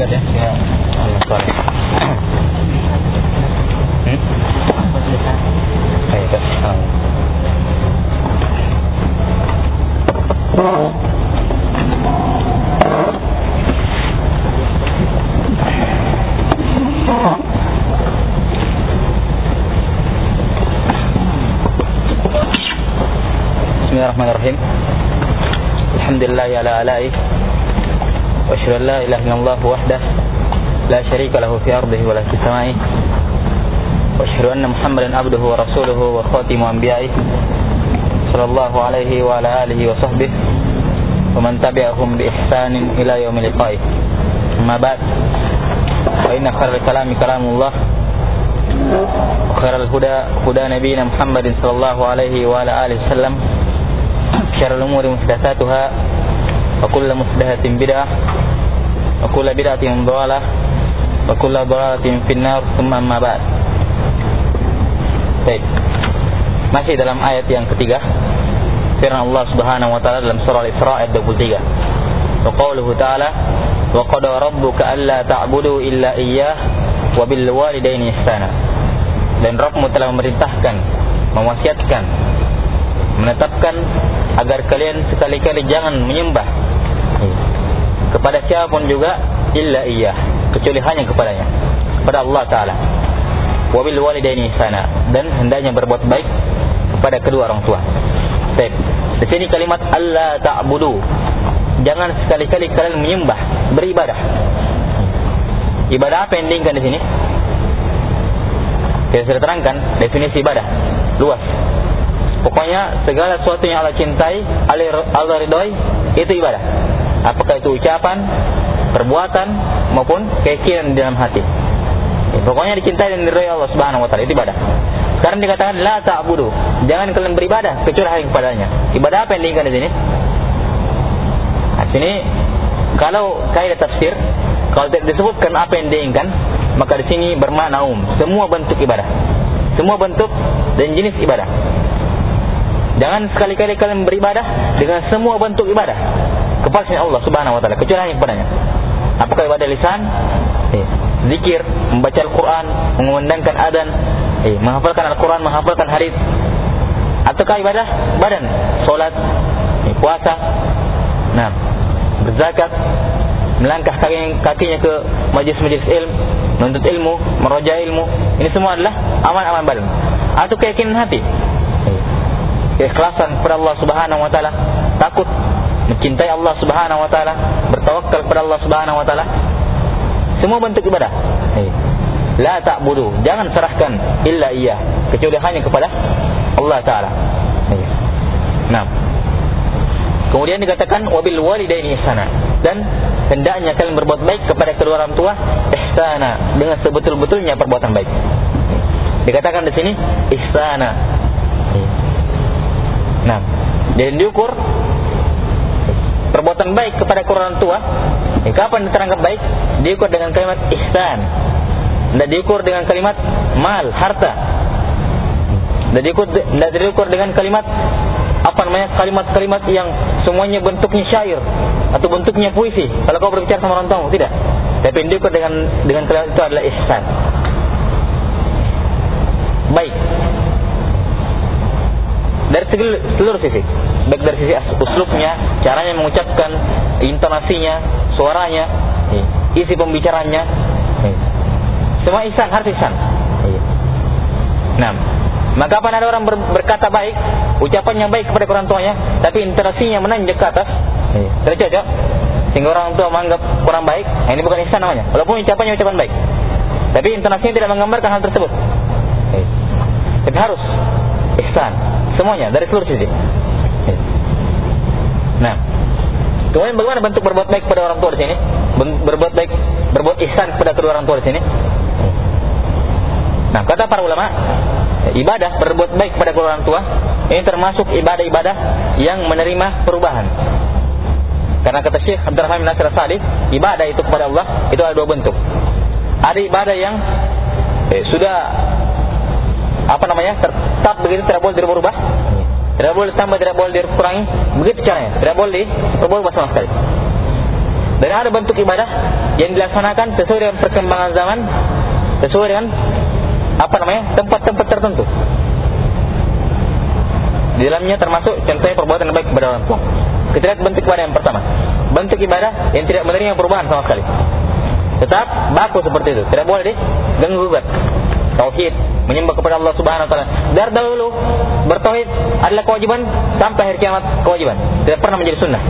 dekat ya. Ya. Sorry. Bismillahirrahmanirrahim. Alhamdulillah ala alaihi wa asyhadu an la ilaha illallah wahdahu la syarika lahu fi ardihi wa la fis samai wa asyhadu anna Muhammadan abduhu wa rasuluhu wa khatimu anbiya'ihi sallallahu alaihi wa ala alihi wa sahbihi wa man tabi'ahum bi ihsanin ila yaumil liqa'i. Amma ba'd, fa inna khairal kalami kalamullah wa khairal huda huda nabiyyina Muhammadin sallallahu alaihi wa ala alihi wasallam. Syarrul umuri muhdatsatuha wa kullu muhdatsatin bid'ah wa kullu bid'atin dhalalah wa kullu dhalalatin finnar. Tsumma amma ba'd. Baik. Masih dalam ayat yang ketiga, firman Allah Subhanahu wa taala dalam surah Al-Isra ayat 23. Wa qauluhu ta'ala wa qada rabbuka alla ta'budu illa iyyah wa bil walidaini ihsana. Dan Rabbmu telah memerintahkan, mewasiatkan, menetapkan agar kalian sekali-kali jangan menyembah kepada siapapun juga illa iyyah, kecuali hanya kepadanya, kepada Allah Ta'ala. Wabil walidaini ihsana, dan hendaknya berbuat baik kepada kedua orang tua. Baik. Di sini kalimat alla ta'budu, jangan sekali-kali kalian menyembah, beribadah. Ibadah apa yang diinginkan di sini? Kita sudah terangkan definisi ibadah luas. Pokoknya segala sesuatu yang Allah cintai, Allah ridhoi, itu ibadah. Apakah itu ucapan, perbuatan, maupun keyakinan di dalam hati. Pokoknya dicintai dan diridhoi Allah Subhanahu wa taala, itu ibadah. Sekarang dikatakan la ta'budu, jangan kalian beribadah kecuali hanya kepadanya. Ibadah apa yang diinginkan di sini? Nah, sini kalau kaidah tafsir, kalau tidak disebutkan apa yang diinginkan, maka di sini bermakna semua bentuk ibadah. Semua bentuk dan jenis ibadah. Jangan sekali-kali kalian beribadah dengan semua bentuk ibadah kepada Allah Subhanahu wa taala, kecuali hanya kepadanya. Apakah ibadah lisan? Zikir, membaca Al-Quran, mengumandangkan adzan, menghafalkan Al-Quran, menghafalkan hadis. Ataukah ibadah badan? Salat, puasa, berzakat, melangkah kakinya ke majlis-majlis ilmu, menuntut ilmu, meraja ilmu. Ini semua adalah amal-amal badan. Atau keyakinan hati, keikhlasan kepada Allah Subhanahu wa taala, takut, mencintai Allah Subhanahu wa taala, bertawakal kepada Allah Subhanahu wa taala. Semua bentuk ibadah. La ta'budu, jangan serahkan illa iyyah, kecuali hanya kepada Allah taala. Nah. Kemudian dikatakan wabil walidaini ihsana, dan hendaknya kalian berbuat baik kepada kedua orang tua ihsana, dengan sebetul-betulnya perbuatan baik. Dikatakan di sini ihsana. Nah, dan diukur perbuatan baik kepada kedua orang tua. Kapan diterangkan baik? Diukur dengan kalimat ihsan. Dan diukur dengan kalimat mal, harta. Dan diukur dengan kalimat kalimat-kalimat yang semuanya bentuknya syair atau bentuknya puisi. Kalau kau berbicara sama orang tua, tidak. Tapi yang diukur dengan kalimat itu adalah ihsan. Baik. Dari seluruh sisi, baik dari sisi uslubnya, caranya mengucapkan, intonasinya, suaranya, isi pembicaranya, semua ihsan, harus ihsan. Nah, maka apabila ada orang berkata baik, ucapannya baik kepada orang tuanya, tapi intonasinya menanjak ke atas, tidak cocok, sehingga orang tua menganggap kurang baik, ini bukan ihsan namanya. Walaupun ucapannya ucapan baik, tapi intonasinya tidak menggambarkan hal tersebut. Tapi harus ihsan, semuanya dari seluruh sisi. Nah, kemudian bagaimana bentuk berbuat baik kepada orang tua di sini? Berbuat ihsan kepada kedua orang tua di sini. Nah, kata para ulama, ibadah berbuat baik kepada kedua orang tua ini termasuk ibadah-ibadah yang menerima perubahan. Karena kata Syekh Abdurrahman bin Nasir As-Sa'di, ibadah itu kepada Allah itu ada dua bentuk. Ada ibadah yang sudah tetap begitu, tidak boleh dirubah, tidak boleh ditambah, tidak boleh dikurangi, begitu caranya, tidak boleh dirubah sama sekali. Dan ada bentuk ibadah yang dilaksanakan sesuai dengan perkembangan zaman, sesuai dengan tempat-tempat tertentu. Di dalamnya termasuk contohnya perbuatan yang baik kepada orang tua. Kita lihat bentuk ibadah yang pertama. Bentuk ibadah yang tidak menerima perubahan sama sekali. Tetap baku seperti itu. Tidak boleh diganggu gugat. Tauhid, menyembah kepada Allah Subhanahu wa taala. Dari dahulu bertauhid adalah kewajiban sampai hari kiamat kewajiban. Tidak pernah menjadi sunnah.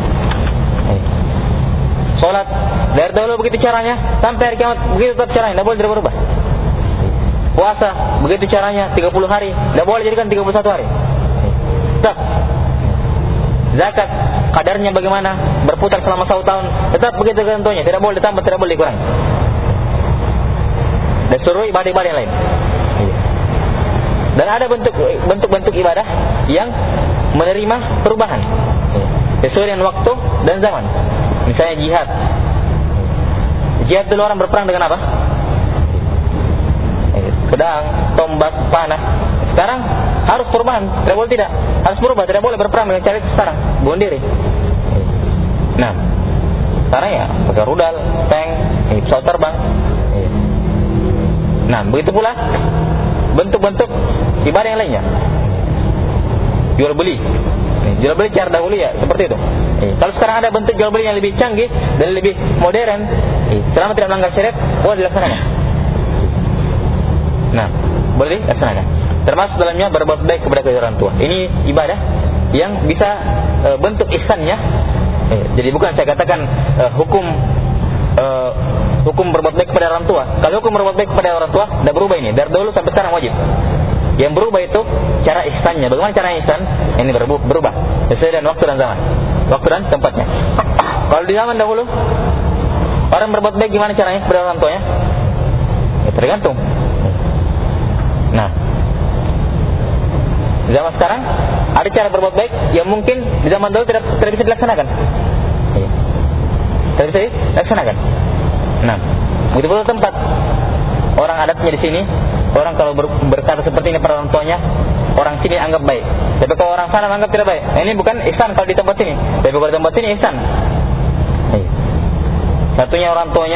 Salat dari dahulu begitu caranya sampai hari kiamat begitu tetap caranya, tidak boleh berubah. Puasa begitu caranya 30 hari, tidak boleh jadikan 31 hari. Tetap. Zakat kadarnya bagaimana? Berputar selama 1 tahun, tetap begitu contohnya, tidak boleh ditambah, tidak boleh dikurangi. Dan seluruh ibadah-ibadah yang lain. Dan ada bentuk-bentuk ibadah yang menerima perubahan sesuai dengan waktu dan zaman. Misalnya jihad. Jihad dulu orang berperang dengan apa? Pedang, tombak, panah. Sekarang harus perubahan, tidak boleh tidak. Harus berubah, tidak boleh berperang dengan cara sekarang, bunuh diri. Nah, sekarang ya pakai rudal, tank, pesawat terbang. Nah, begitu pula bentuk-bentuk ibadah yang lainnya. Jual beli. Jual beli cara dahulu ya seperti itu. Kalau sekarang ada bentuk jual beli yang lebih canggih dan lebih modern, selama tidak melanggar syariat, boleh dilaksanakan. Nah, boleh dilaksanakan. Termasuk dalamnya berbuat baik kepada kedua orang tua. Ini ibadah yang bisa bentuk ihsannya. Jadi bukan saya katakan hukum berbuat baik kepada orang tua. Kalau hukum berbuat baik kepada orang tua tidak berubah ini. Dari dulu sampai sekarang wajib. Yang berubah itu cara ihsannya. Bagaimana cara ihsan? Ini berubah sesuai dengan waktu dan zaman, waktu dan tempatnya. Kalau di zaman dahulu orang berbuat baik gimana caranya kepada orang tuanya? Ya, tergantung. Nah, zaman sekarang ada cara berbuat baik yang mungkin di zaman dahulu tidak bisa dilaksanakan. Tidak bisa dilaksanakan. Nah, begitu pula tempat. Orang adatnya di sini, orang kalau berkata seperti ini pada orang tuanya, orang sini anggap baik. Tapi kalau orang sana anggap tidak baik. Ini bukan ihsan kalau di tempat sini. Tapi kalau di tempat sini ihsan. Satunya orang tuanya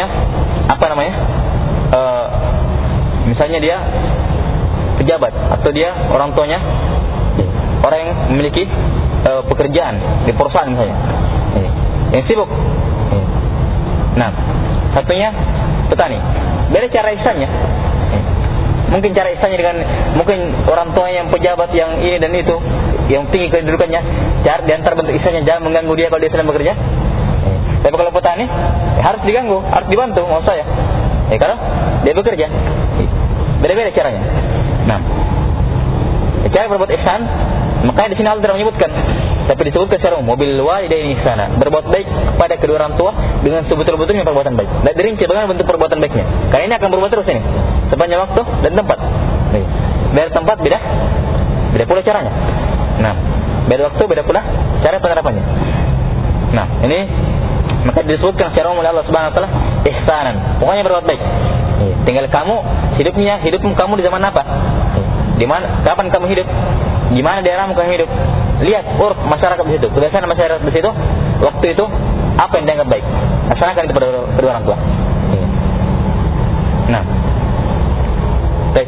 misalnya dia pejabat atau dia orang tuanya orang yang memiliki pekerjaan di perusahaan misalnya, yang sibuk. Nah, satunya petani. Beda cara ihsannya. Mungkin cara ihsannya dengan mungkin orang tua yang pejabat yang ini dan itu, yang tinggi kedudukannya, cara diantar bentuk ihsannya jangan mengganggu dia kalau dia sedang bekerja. Tapi kalau petani harus diganggu, harus dibantu, maksud saya. Kalau dia bekerja, beda-beda caranya. Nah, cara berbuat ihsan, makanya di sini Allah tidak menyebutkan, tapi disebutkan secara umum, mobil walidaini ihsana, berbuat baik kepada kedua orang tua dengan sebetul-betulnya perbuatan baik. Dan dirinci bagaimana bentuk perbuatan baiknya. Karena ini akan berbuat terus ini sepanjang waktu dan tempat. Beda tempat beda pula caranya. Nah, beda waktu beda pula cara penerapannya. Nah, ini maka disebutkan secara umum oleh Allah Subhanahu wa taala ihsanan. Pokoknya berbuat baik. Tinggal kamu hidupmu kamu di zaman apa? Di mana, kapan kamu hidup? Gimana daerahmu kamu hidup? Lihat urf masyarakat di situ, kebiasaan masyarakat di situ, waktu itu apa yang dianggap baik. Laksanakan itu pada kedua orang tua. Nah, baik.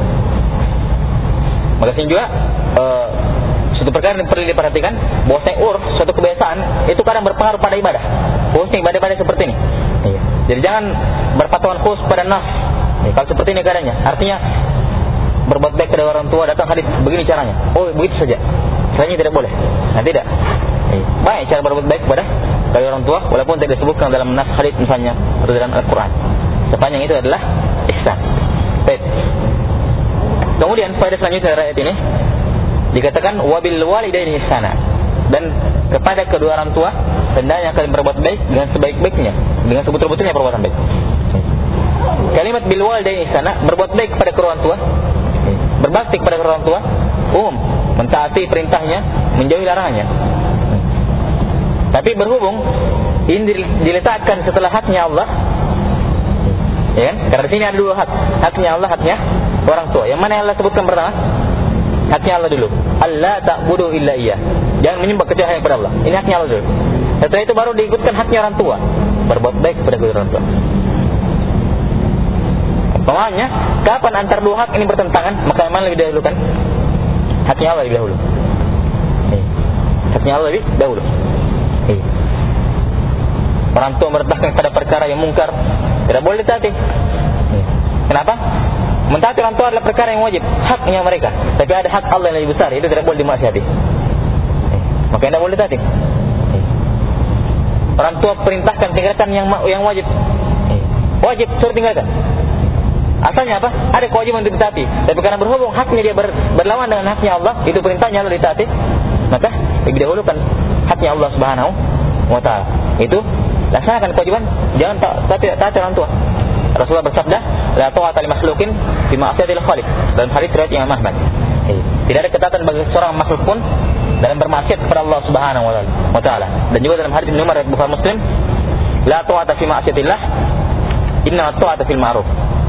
Maka sini juga suatu perkara yang perlu diperhatikan, bahwasanya urf suatu kebiasaan itu kadang berpengaruh pada ibadah. Khususnya ibadah-ibadah seperti ini. Jadi jangan berpatokan khusus pada nas. Kalau seperti ini keadaannya, artinya berbuat baik kepada orang tua, datang hadis begini caranya. Oh, begitu saja. Selainnya tidak boleh. Nah, tidak. Baik cara berbuat baik kepada orang tua walaupun tidak disebutkan dalam nas hadis misalnya atau dalam Al-Qur'an. Sepanjang itu adalah ihsan. Baik. Kemudian faedah selanjutnya dari ayat ini dikatakan wabil walidaini ihsana, dan kepada kedua orang tua hendaknya kalian berbuat baik dengan sebaik-baiknya, dengan sebetul-betulnya perbuatan baik. Kalimat bil walidaini ihsana, berbuat baik kepada kedua orang tua, berbakti kepada kedua orang tua, mentaati perintahnya, menjauhi larangannya. Tapi berhubung ini diletakkan setelah haknya Allah, ya kan? Karena di sini ada dua hak, haknya Allah, haknya orang tua. Yang mana yang Allah sebutkan pertama? Haknya Allah dulu. Allah ta'budu illa iyyah. Jangan menyembah kecuali hanya kepada Allah. Ini haknya Allah dulu. Setelah itu baru diikutkan haknya orang tua. berbuat baik kepada kedua orang tua. Umpamanya, kapan antara dua hak ini bertentangan, maka yang mana lebih dahulukan? Haknya Allah lebih dahulu. Haknya Allah lebih dahulu. Orang tua memerintahkan pada perkara yang mungkar, tidak boleh ditaati. Kenapa? Mentaati orang tua adalah perkara yang wajib, haknya mereka. Tapi ada hak Allah yang lebih besar, itu tidak boleh dimaksiati. Maka tidak boleh ditaati. Orang tua perintahkan tinggalkan yang wajib. Wajib suruh tinggalkan. Asalnya apa? Ada kewajiban untuk ditaati. Tapi karena berhubung haknya dia berlawan dengan haknya Allah, itu perintahnya Allah ditaati, maka lebih dahulukan haknya Allah Subhanahu wa taala. Itu laksanakan kewajiban, jangan taati orang tua. Rasulullah bersabda, la ta'ata li makhluqin fi ma'siyatil khaliq. Dalam hadis riwayat Imam Ahmad. Tidak ada ketaatan bagi seorang makhluk pun dalam bermaksiat kepada Allah Subhanahu wa taala. Dan juga dalam hadis Ibnu Umar riwayat Bukhari Muslim, la ta'ata fi ma'siyatillah, inna ta'ata fil ma'ruf.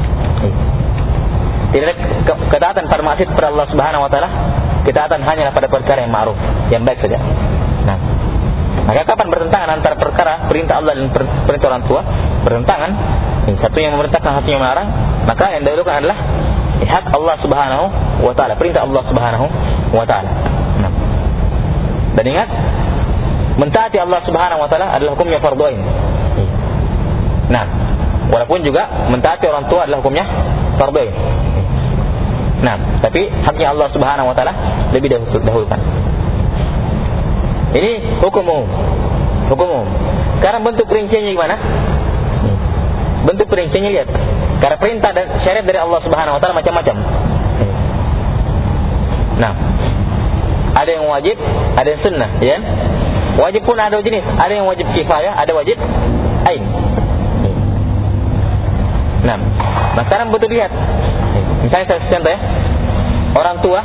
Tidak ada ketaatan pada maksiat kepada Allah Subhanahu wa taala, ketaatan hanyalah pada perkara yang ma'ruf, yang baik saja. Nah, maka kapan bertentangan antara perkara perintah Allah dan perintah orang tua? Bertentangan, satu yang memerintahkan, satu yang melarang, maka yang dahulukan adalah hak Allah Subhanahu wa taala, perintah Allah Subhanahu wa taala. Nah, dan ingat, mentaati Allah Subhanahu wa taala adalah hukumnya fardhu ain. Nah, walaupun juga mentaati orang tua adalah hukumnya fardhu ain. Nah, tapi haknya Allah Subhanahu wa taala lebih dahulukan. Ini hukum umum. Hukum umum. Sekarang bentuk perinciannya gimana? Bentuk perinciannya lihat. Karena perintah dan syariat dari Allah Subhanahu wa taala macam-macam. Nah, ada yang wajib, ada yang sunnah, ya. Wajib pun ada jenis, ada yang wajib kifayah, ada wajib ain. Nah, sekarang betul lihat. Misalnya saya contoh ya, orang tua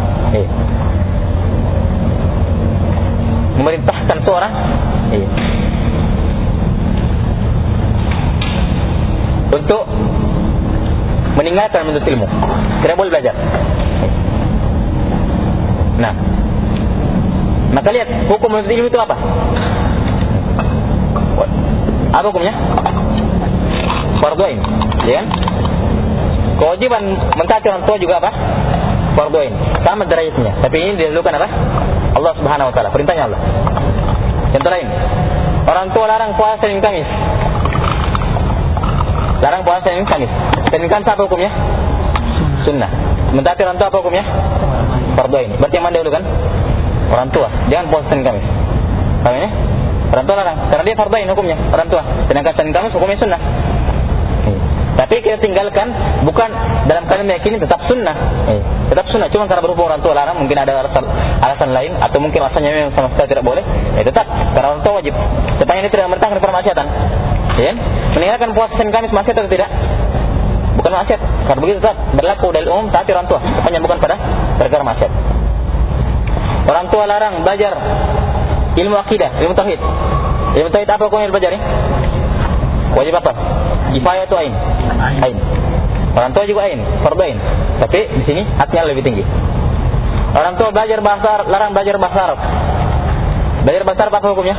memerintahkan seorang untuk meninggalkan menuntut ilmu, tidak boleh belajar. Nah, maka lihat hukum menuntut ilmu itu apa? Apa hukumnya? Fardhu ain, ya kan? Kewajiban mentaati orang tua juga apa? Fardhu ain, sama derajatnya. Tapi ini didahulukan apa? Allah Subhanahu wa taala, perintahnya Allah. Contoh lain, orang tua larang puasa Senin Kamis. Larang puasa Senin Kamis. Senin Kamis apa hukumnya? Sunnah. Mentaati orang tua apa hukumnya? Fardhu ain. Berarti yang mana dahulukan? Orang tua. Jangan puasa Senin Kamis. Paham ya? Orang tua larang, karena dia fardhu ain hukumnya, orang tua. Sedangkan Senin Kamis hukumnya sunnah. Tapi kita tinggalkan bukan dalam kalian meyakini tetap sunnah. Tetap sunnah, cuma karena berhubung orang tua larang, mungkin ada alasan lain, atau mungkin alasannya memang sama sekali tidak boleh. Tetap karena orang tua wajib. Sepanjang ini tidak memerintahkan permaksiatan. Ya? Meninggalkan puasa Senin Kamis maksiat atau tidak? Bukan maksiat. Karena begitu tetap berlaku dalil umum taati orang tua, sepanjang bukan pada perkara maksiat. Orang tua larang belajar ilmu akidah, ilmu tauhid. Ilmu tauhid apa hukumnya belajar ini? Wajib apa? Kifayah atau ain? Ain. Orang tua juga ain, fardhu ain. Tapi di sini haknya lebih tinggi. Orang tua belajar bahasa Arab, larang belajar bahasa Arab. Belajar bahasa Arab apa hukumnya?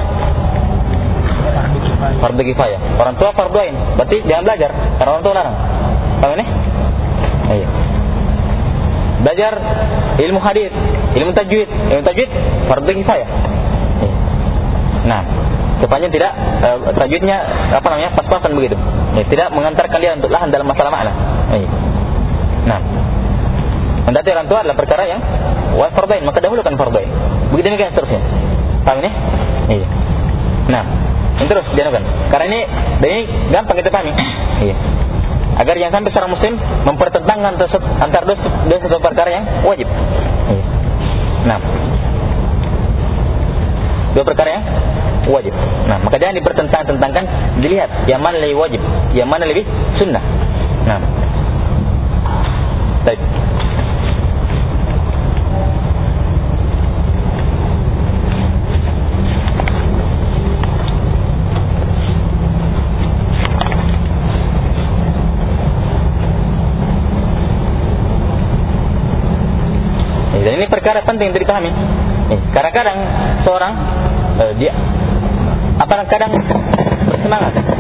Fardhu kifayah. Orang tua fardhu ain, berarti jangan belajar karena orang tua larang. Paham ini? Iya. Belajar ilmu hadis, ilmu tajwid. Ilmu tajwid fardhu kifayah. Nah, sepanjang tidak tajwidnya pas-pasan begitu, tidak mengantarkan dia untuk lahan dalam masalah makna. Nah, mentaati orang tua adalah perkara yang fardhu ain, maka dahulukan fardhu ain. Begitu demikian seterusnya. Paham ini? Iya. Nah, ini terus jangan. Karena ini gampang kita pahami. Iya. Agar yang sampai seorang muslim mempertentangkan antara dua perkara yang wajib. Iya. Nah, dua perkara yang wajib. Nah, maka jangan dipertentangkan, dilihat yang mana lebih wajib, yang mana lebih sunnah. Nah, baik. Dan ini perkara penting untuk dipahami. Kadang-kadang seorang dia kadang bersemangat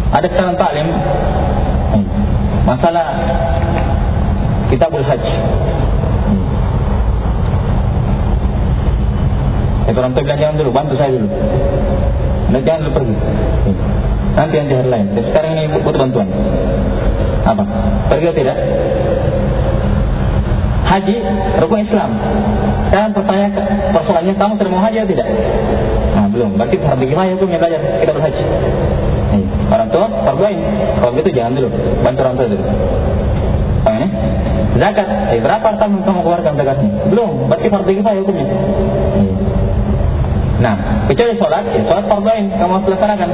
Ada sekarang taklim masalah Kitabul Hajj. Orang tua bilang jangan dulu, bantu saya dulu. Dan jangan dulu pergi. Nanti hari lain. Dan sekarang ini butuh bantuan. Apa? Pergi atau tidak? Haji, rukun Islam. Sekarang persoalannya kamu sudah mau haji atau tidak? Nah, belum. Berarti harus bagaimana hukumnya belajar Kitabul Hajj? Orang tua, perbuain. Kalau begitu jangan dulu. Bantu orang tua dulu. Paham ini? Zakat. Berapa tahun kamu keluarkan zakatnya? Belum. Berarti harus bagaimana hukumnya? Nah, kecuali sholat fardu ain kamu harus laksanakan.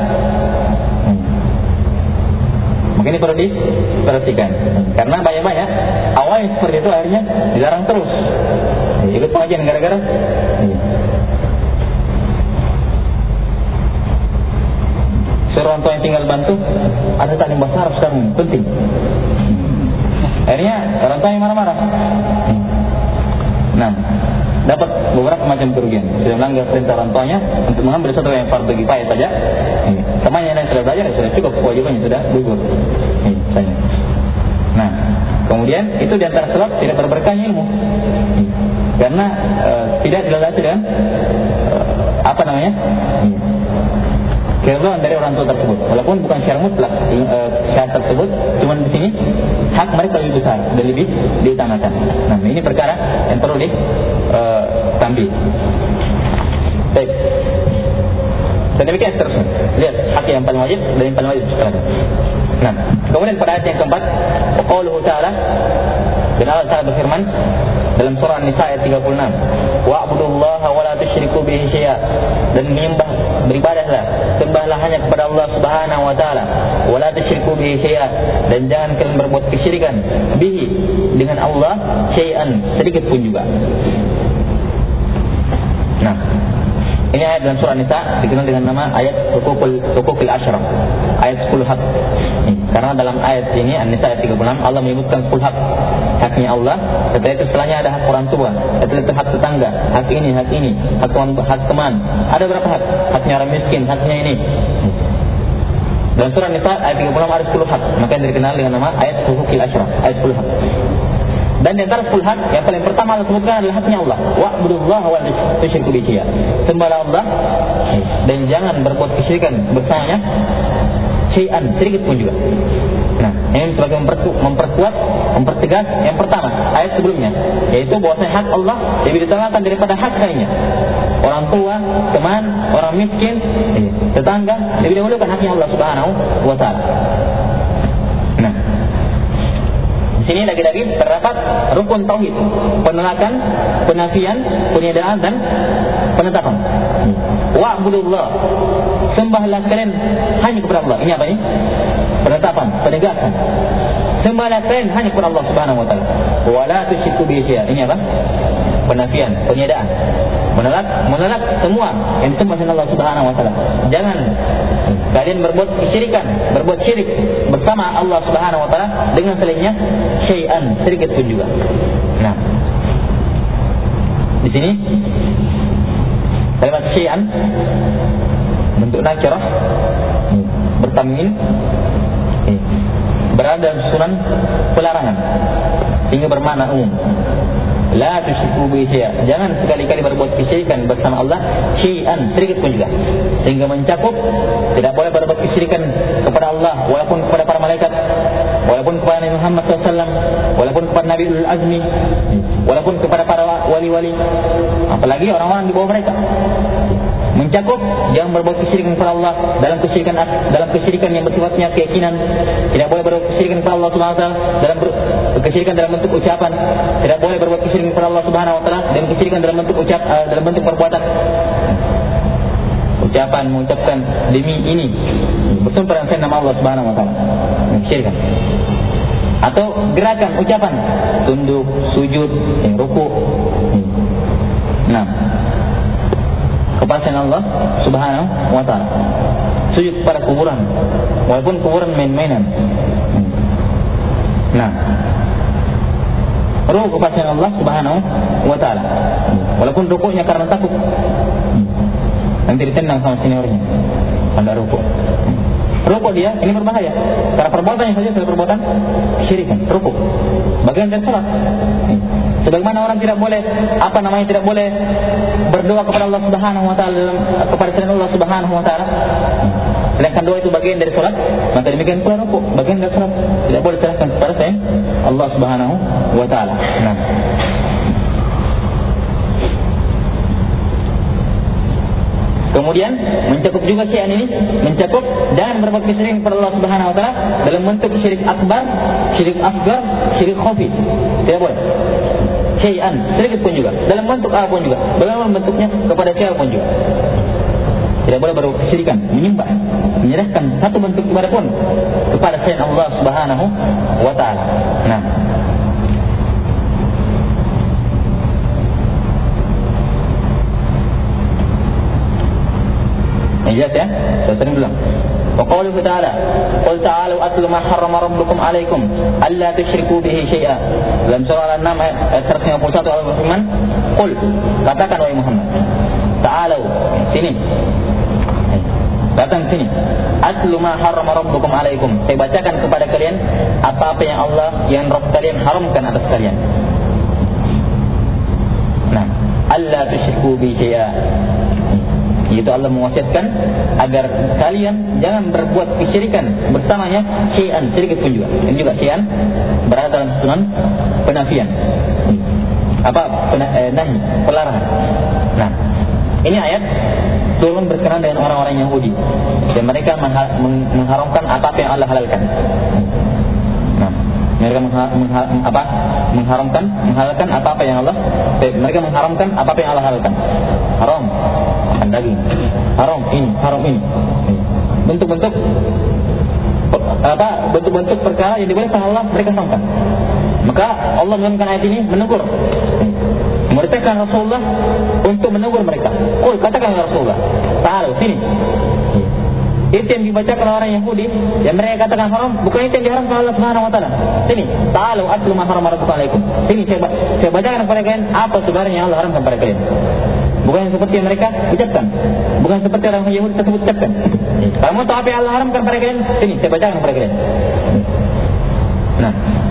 Mungkin ini perlu diperhatikan. Karena banyak-banyak awalnya seperti itu akhirnya dilarang terus. Ikut pengajian gara-gara suruh orang tua yang tinggal bantu. Ada taklim bahasa Arab sekarang penting. Akhirnya orang tua yang marah-marah. Nah, dapat beberapa macam kerugian. Sudah melanggar perintah orang tuanya untuk mengambil satu yang fardu kifayah saja. Temannya yang sudah belajar sudah cukup, kewajibannya sudah gugur. Nah, kemudian itu di antara sebab tidak berberkahnya ilmu. Karena tidak dilandasi dengan keridhaan dari orang tua tersebut. Walaupun bukan syarat mutlak syarat tersebut, cuma di sini hak mereka lebih besar dan lebih diutamakan. Nah, ini perkara yang perlu ditambah. Baik. Dan demikian seterusnya. Lihat hak yang paling wajib dan yang paling wajib sekarang. Nah, kemudian pada ayat yang keempat, qauluhu ta'ala, dan Allah Ta'ala berfirman dalam surah An-Nisa ayat 36, wa'budullaha wa la tusyriku bihi syai'a, dan menyembah, beribadahlah, sembahlah hanya kepada Allah Subhanahu wa taala, wa la tusyriku bihi syai'a, dan jangan kalian berbuat kesyirikan bihi, dengan Allah, syai'an, sedikit pun juga. Nah, ini ayat dalam surah An-Nisa dikenal dengan nama ayat hukukul asyraf, ayat 10 hak. Karena dalam ayat ini An-Nisa ayat 36 Allah menyebutkan 10 hak. Haknya Allah, setelah itu setelahnya ada hak orang tua, setelah itu hak tetangga, hak ini, hak teman. Ada berapa hak? Haknya orang miskin, haknya ini. Dalam surah An-Nisa ayat 36 ada 10 hak, maka dikenal dengan nama ayat hukukul asyraf, ayat 10 hak. Dan di antara 10 hak yang paling pertama Allah sebutkan adalah haknya Allah. Wa'budullaha wa la tusyriku bihi. Sembahlah Allah dan jangan berbuat kesyirikan bersamanya syai'an, sedikit pun juga. Nah, ini sebagai memperkuat, mempertegas yang pertama ayat sebelumnya, yaitu bahwasanya hak Allah lebih diutamakan daripada hak lainnya. Orang tua, teman, orang miskin, tetangga lebih dahulukan haknya Allah Subhanahu wa taala. Nah, sini lagi-lagi terdapat rukun tauhid, penolakan, penafian, peniadaan dan penetapan. Wa'budullah, sembahlah kalian hanya kepada Allah. Ini apa ini? Penetapan, penegasan. Sembahlah kalian hanya kepada Allah Subhanahu wa taala. Wa la tusyriku bihi syai'a. Ini apa? Penafian, peniadaan. Menolak semua yang disembah oleh Allah Subhanahu wa taala. Jangan kalian berbuat kesyirikan, berbuat syirik bersama Allah Subhanahu wa taala dengan selainnya syai'an, sedikit pun juga. Nah, di sini kalimat syai'an bentuk nakirah bertamyin berada dalam susunan pelarangan sehingga bermakna umum. La tusyriku bihi syai'a, jangan sekali-kali berbuat kesyirikan bersama Allah syai'an, sedikit pun juga, sehingga mencakup tidak boleh berbuat kesyirikan kepada Allah, walaupun kepada para malaikat, walaupun kepada Nabi Muhammad SAW, walaupun kepada Nabi Ulul Azmi, walaupun kepada para wali-wali, apalagi orang-orang di bawah mereka. Mencakup jangan berbuat kesyirikan kepada Allah dalam kesyirikan yang bersifatnya keyakinan. Tidak boleh berbuat kesyirikan kepada Allah Subhanahu wa taala dalam kesyirikan dalam bentuk ucapan. Tidak boleh berbuat kesyirikan kepada Allah Subhanahu wa taala dan kesyirikan dalam bentuk perbuatan. Ucapan mengucapkan demi ini bersumpah dengan nama Allah Subhanahu wa taala. Kesyirikan. Atau gerakan ucapan tunduk, sujud, rukuk. Nah, kepada Allah Subhanahu wa taala. Sujud pada kuburan, walaupun kuburan main-mainan. Nah, rukuk kepada Allah Subhanahu wa taala, walaupun rukuknya karena takut nanti ditendang sama seniornya pada rukuk. rukuk dia, ini berbahaya. Karena perbuatannya saja adalah perbuatan kesyirikan, rukuk. Bagian dari salat. Sebagaimana orang tidak boleh tidak boleh berdoa kepada Allah Subhanahu wa taala kepada selain Allah Subhanahu wa taala. Sedangkan doa itu bagian dari salat, maka demikian pula rukuk bagian dari salat. Tidak boleh diserahkan kepada selain Allah Subhanahu wa taala. Nah. Kemudian mencakup juga syian ini, mencakup dan berbuat kesyirikan kepada Allah Subhanahu wa taala dalam bentuk syirik akbar, syirik asgar, syirik khafi. Tidak boleh. Syai'an, sedikit pun juga. Dalam bentuk apapun juga. Bagaimana bentuknya kepada siapa pun juga. Tidak boleh berbuat kesyirikan, menyembah, menyerahkan satu bentuk ibadah pun kepada selain Allah Subhanahu wa taala. Nah. Jelas ya? Saya sering bilang. Wa qawluhu ta'ala, qul ta'alu atlu ma harrama rabbukum 'alaikum alla tusyriku bihi syai'a. Dalam surah Al-An'am ayat 151 Allah berfirman, qul, katakan wahai Muhammad, ta'alu, sini. Datang sini. Atlu ma harrama rabbukum 'alaikum. Saya bacakan kepada kalian apa-apa yang Rabb kalian haramkan atas kalian. Nah, alla tusyriku bihi syai'a. Itu Allah mewasiatkan agar kalian jangan berbuat kesyirikan bersamanya syai'an, sedikit pun juga. Ini juga syai'an berada dalam susunan penafian. Nahi, pelarangan. Nah, ini ayat turun berkenaan dengan orang-orang Yahudi dan mereka mengharamkan apa yang Allah halalkan. Nah, mereka menghalalkan apa yang Allah, mereka mengharamkan apa yang Allah halalkan. Haram makan daging, haram ini. Bentuk-bentuk perkara yang dibolehkan Allah mereka haramkan. Maka Allah menurunkan ayat ini menegur, memerintahkan Rasulullah untuk menegur mereka. Katakan ya Rasulullah, ta'alu sini. Itu yang dibacakan orang Yahudi yang mereka katakan haram, bukan itu yang diharamkan Allah Subhanahu wa taala. Sini, ta'alu atlu ma harrama rabbukum 'alaikum. Sini saya bacakan kepada kalian apa sebenarnya yang Allah haramkan kepada kalian. Bukan seperti yang mereka ucapkan, bukan seperti orang Yahudi tersebut ucapkan. Kamu tahu apa yang Allah haramkan kepada kalian? Sini, saya bacakan kepada kalian. Nah,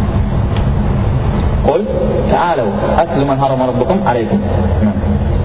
qul ta'alu atlu ma harrama rabbukum 'alaikum. Nah,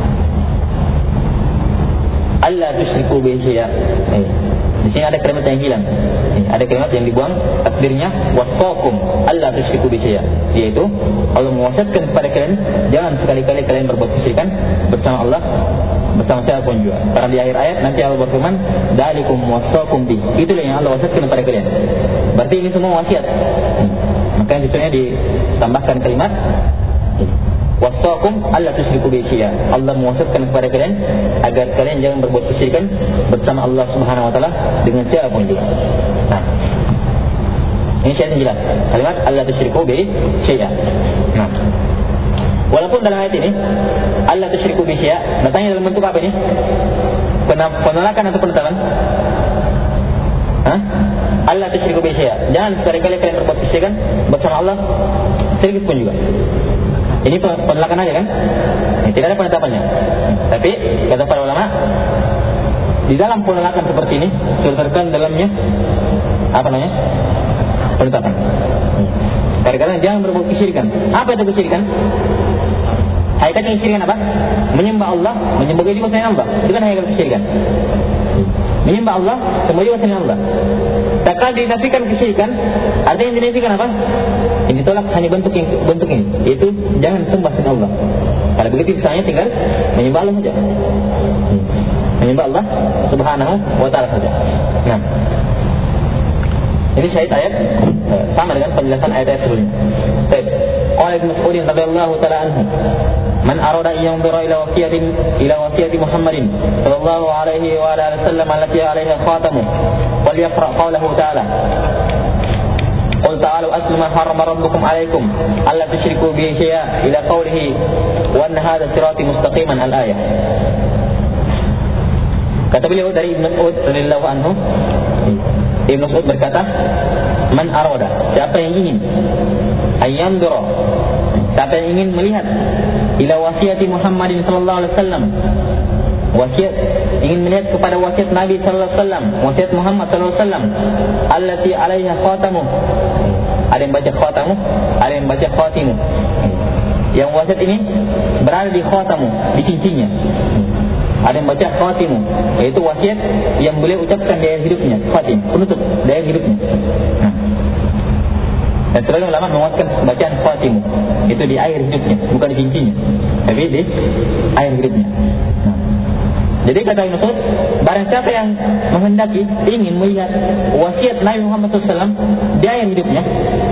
alla tusyriku bihi syai'a. Di sini ada kalimat yang hilang. Ada kalimat yang dibuang, takdirnya wasaqum alla tusyriku bihi syai'a. Yaitu Allah mewasiatkan kepada kalian jangan sekali-kali kalian berbuat kesyirikan bersama Allah, bersama siapapun juga. Karena di akhir ayat nanti Allah berfirman, "Dzalikum wasaqum bi." Itulah yang Allah wasiatkan kepada kalian. Berarti ini semua wasiat. Maka di sini ditambahkan kalimat wasaqum alla tusyriku bihi syai'a. Allah mewasiatkan kepada kalian agar kalian jangan berbuat kesyirikan bersama Allah Subhanahu wa taala dengan siapapun juga. Nah, ini saya jelas. Kalimat alla tusyriku bihi syai'a. Nah, walaupun dalam ayat ini alla tusyriku bihi syai'a datangnya dalam bentuk apa ini? Penolakan atau penetapan? Alla tusyriku bihi syai'a. Jangan sekali-kali kalian berbuat kesyirikan bersama Allah sedikit pun juga. Ini penolakan aja kan? Tidak ada penetapannya. Tapi kata para ulama, di dalam penolakan seperti ini terkandung dalamnya penetapan. Kadang-kadang jangan berbuat kesyirikan. Apa itu kesyirikan? Hakikatnya kesyirikan apa? Menyembah Allah, menyembah juga selain Allah. Itu kan hakikat kesyirikan. Menyembah Allah, semua juga selain Allah. Tak kala dinafikan kesyirikan, artinya yang dinafikan apa? Yang ditolak hanya bentuk ini, yaitu jangan sembah selain Allah. Kalau begitu misalnya tinggal menyembah Allah saja. Menyembah Allah Subhanahu wa taala saja. Nah, ini syahid ayat sama dengan penjelasan ayat-ayat sebelumnya. Baik. Qala Ibnu Mas'ud radhiyallahu taala anhu, "Man arada yanzura ila wasiyati Muhammadin sallallahu alaihi wa alihi wasallam allati 'alaiha khatamu, falyaqra qawlahu ta'ala. Qul ta'alu atlu ma harrama rabbukum 'alaikum alla tusyriku bihi syai'a ila qawlihi wa anna hadha sirati mustaqiman al-ayah." Kata beliau dari Ibnu Mas'ud radhiyallahu anhu, Ibnu Mas'ud berkata, "Man arada," siapa yang ingin, ayyandura, siapa yang ingin melihat, ila wasiyati Muhammadin sallallahu alaihi wasallam, wasiat ingin melihat kepada wasiat Nabi sallallahu alaihi wasallam, wasiat Muhammad sallallahu alaihi wasallam, allati 'alaiha khatamu. Ada yang baca khatamu, ada yang baca khatimu. Yang wasiat ini berada di khatamu, di cincinnya. Ada yang baca khatimu, yaitu wasiat yang beliau ucapkan di akhir hidupnya, khatim, penutup di akhir hidupnya. Dan sebagian ulama menguatkan bacaan khatimu itu di akhir hidupnya, bukan di cincinnya, tapi di akhir hidupnya. Jadi kata Ibnu Mas'ud, barang siapa yang menghendaki ingin melihat wasiat Nabi Muhammad SAW di akhir hidupnya.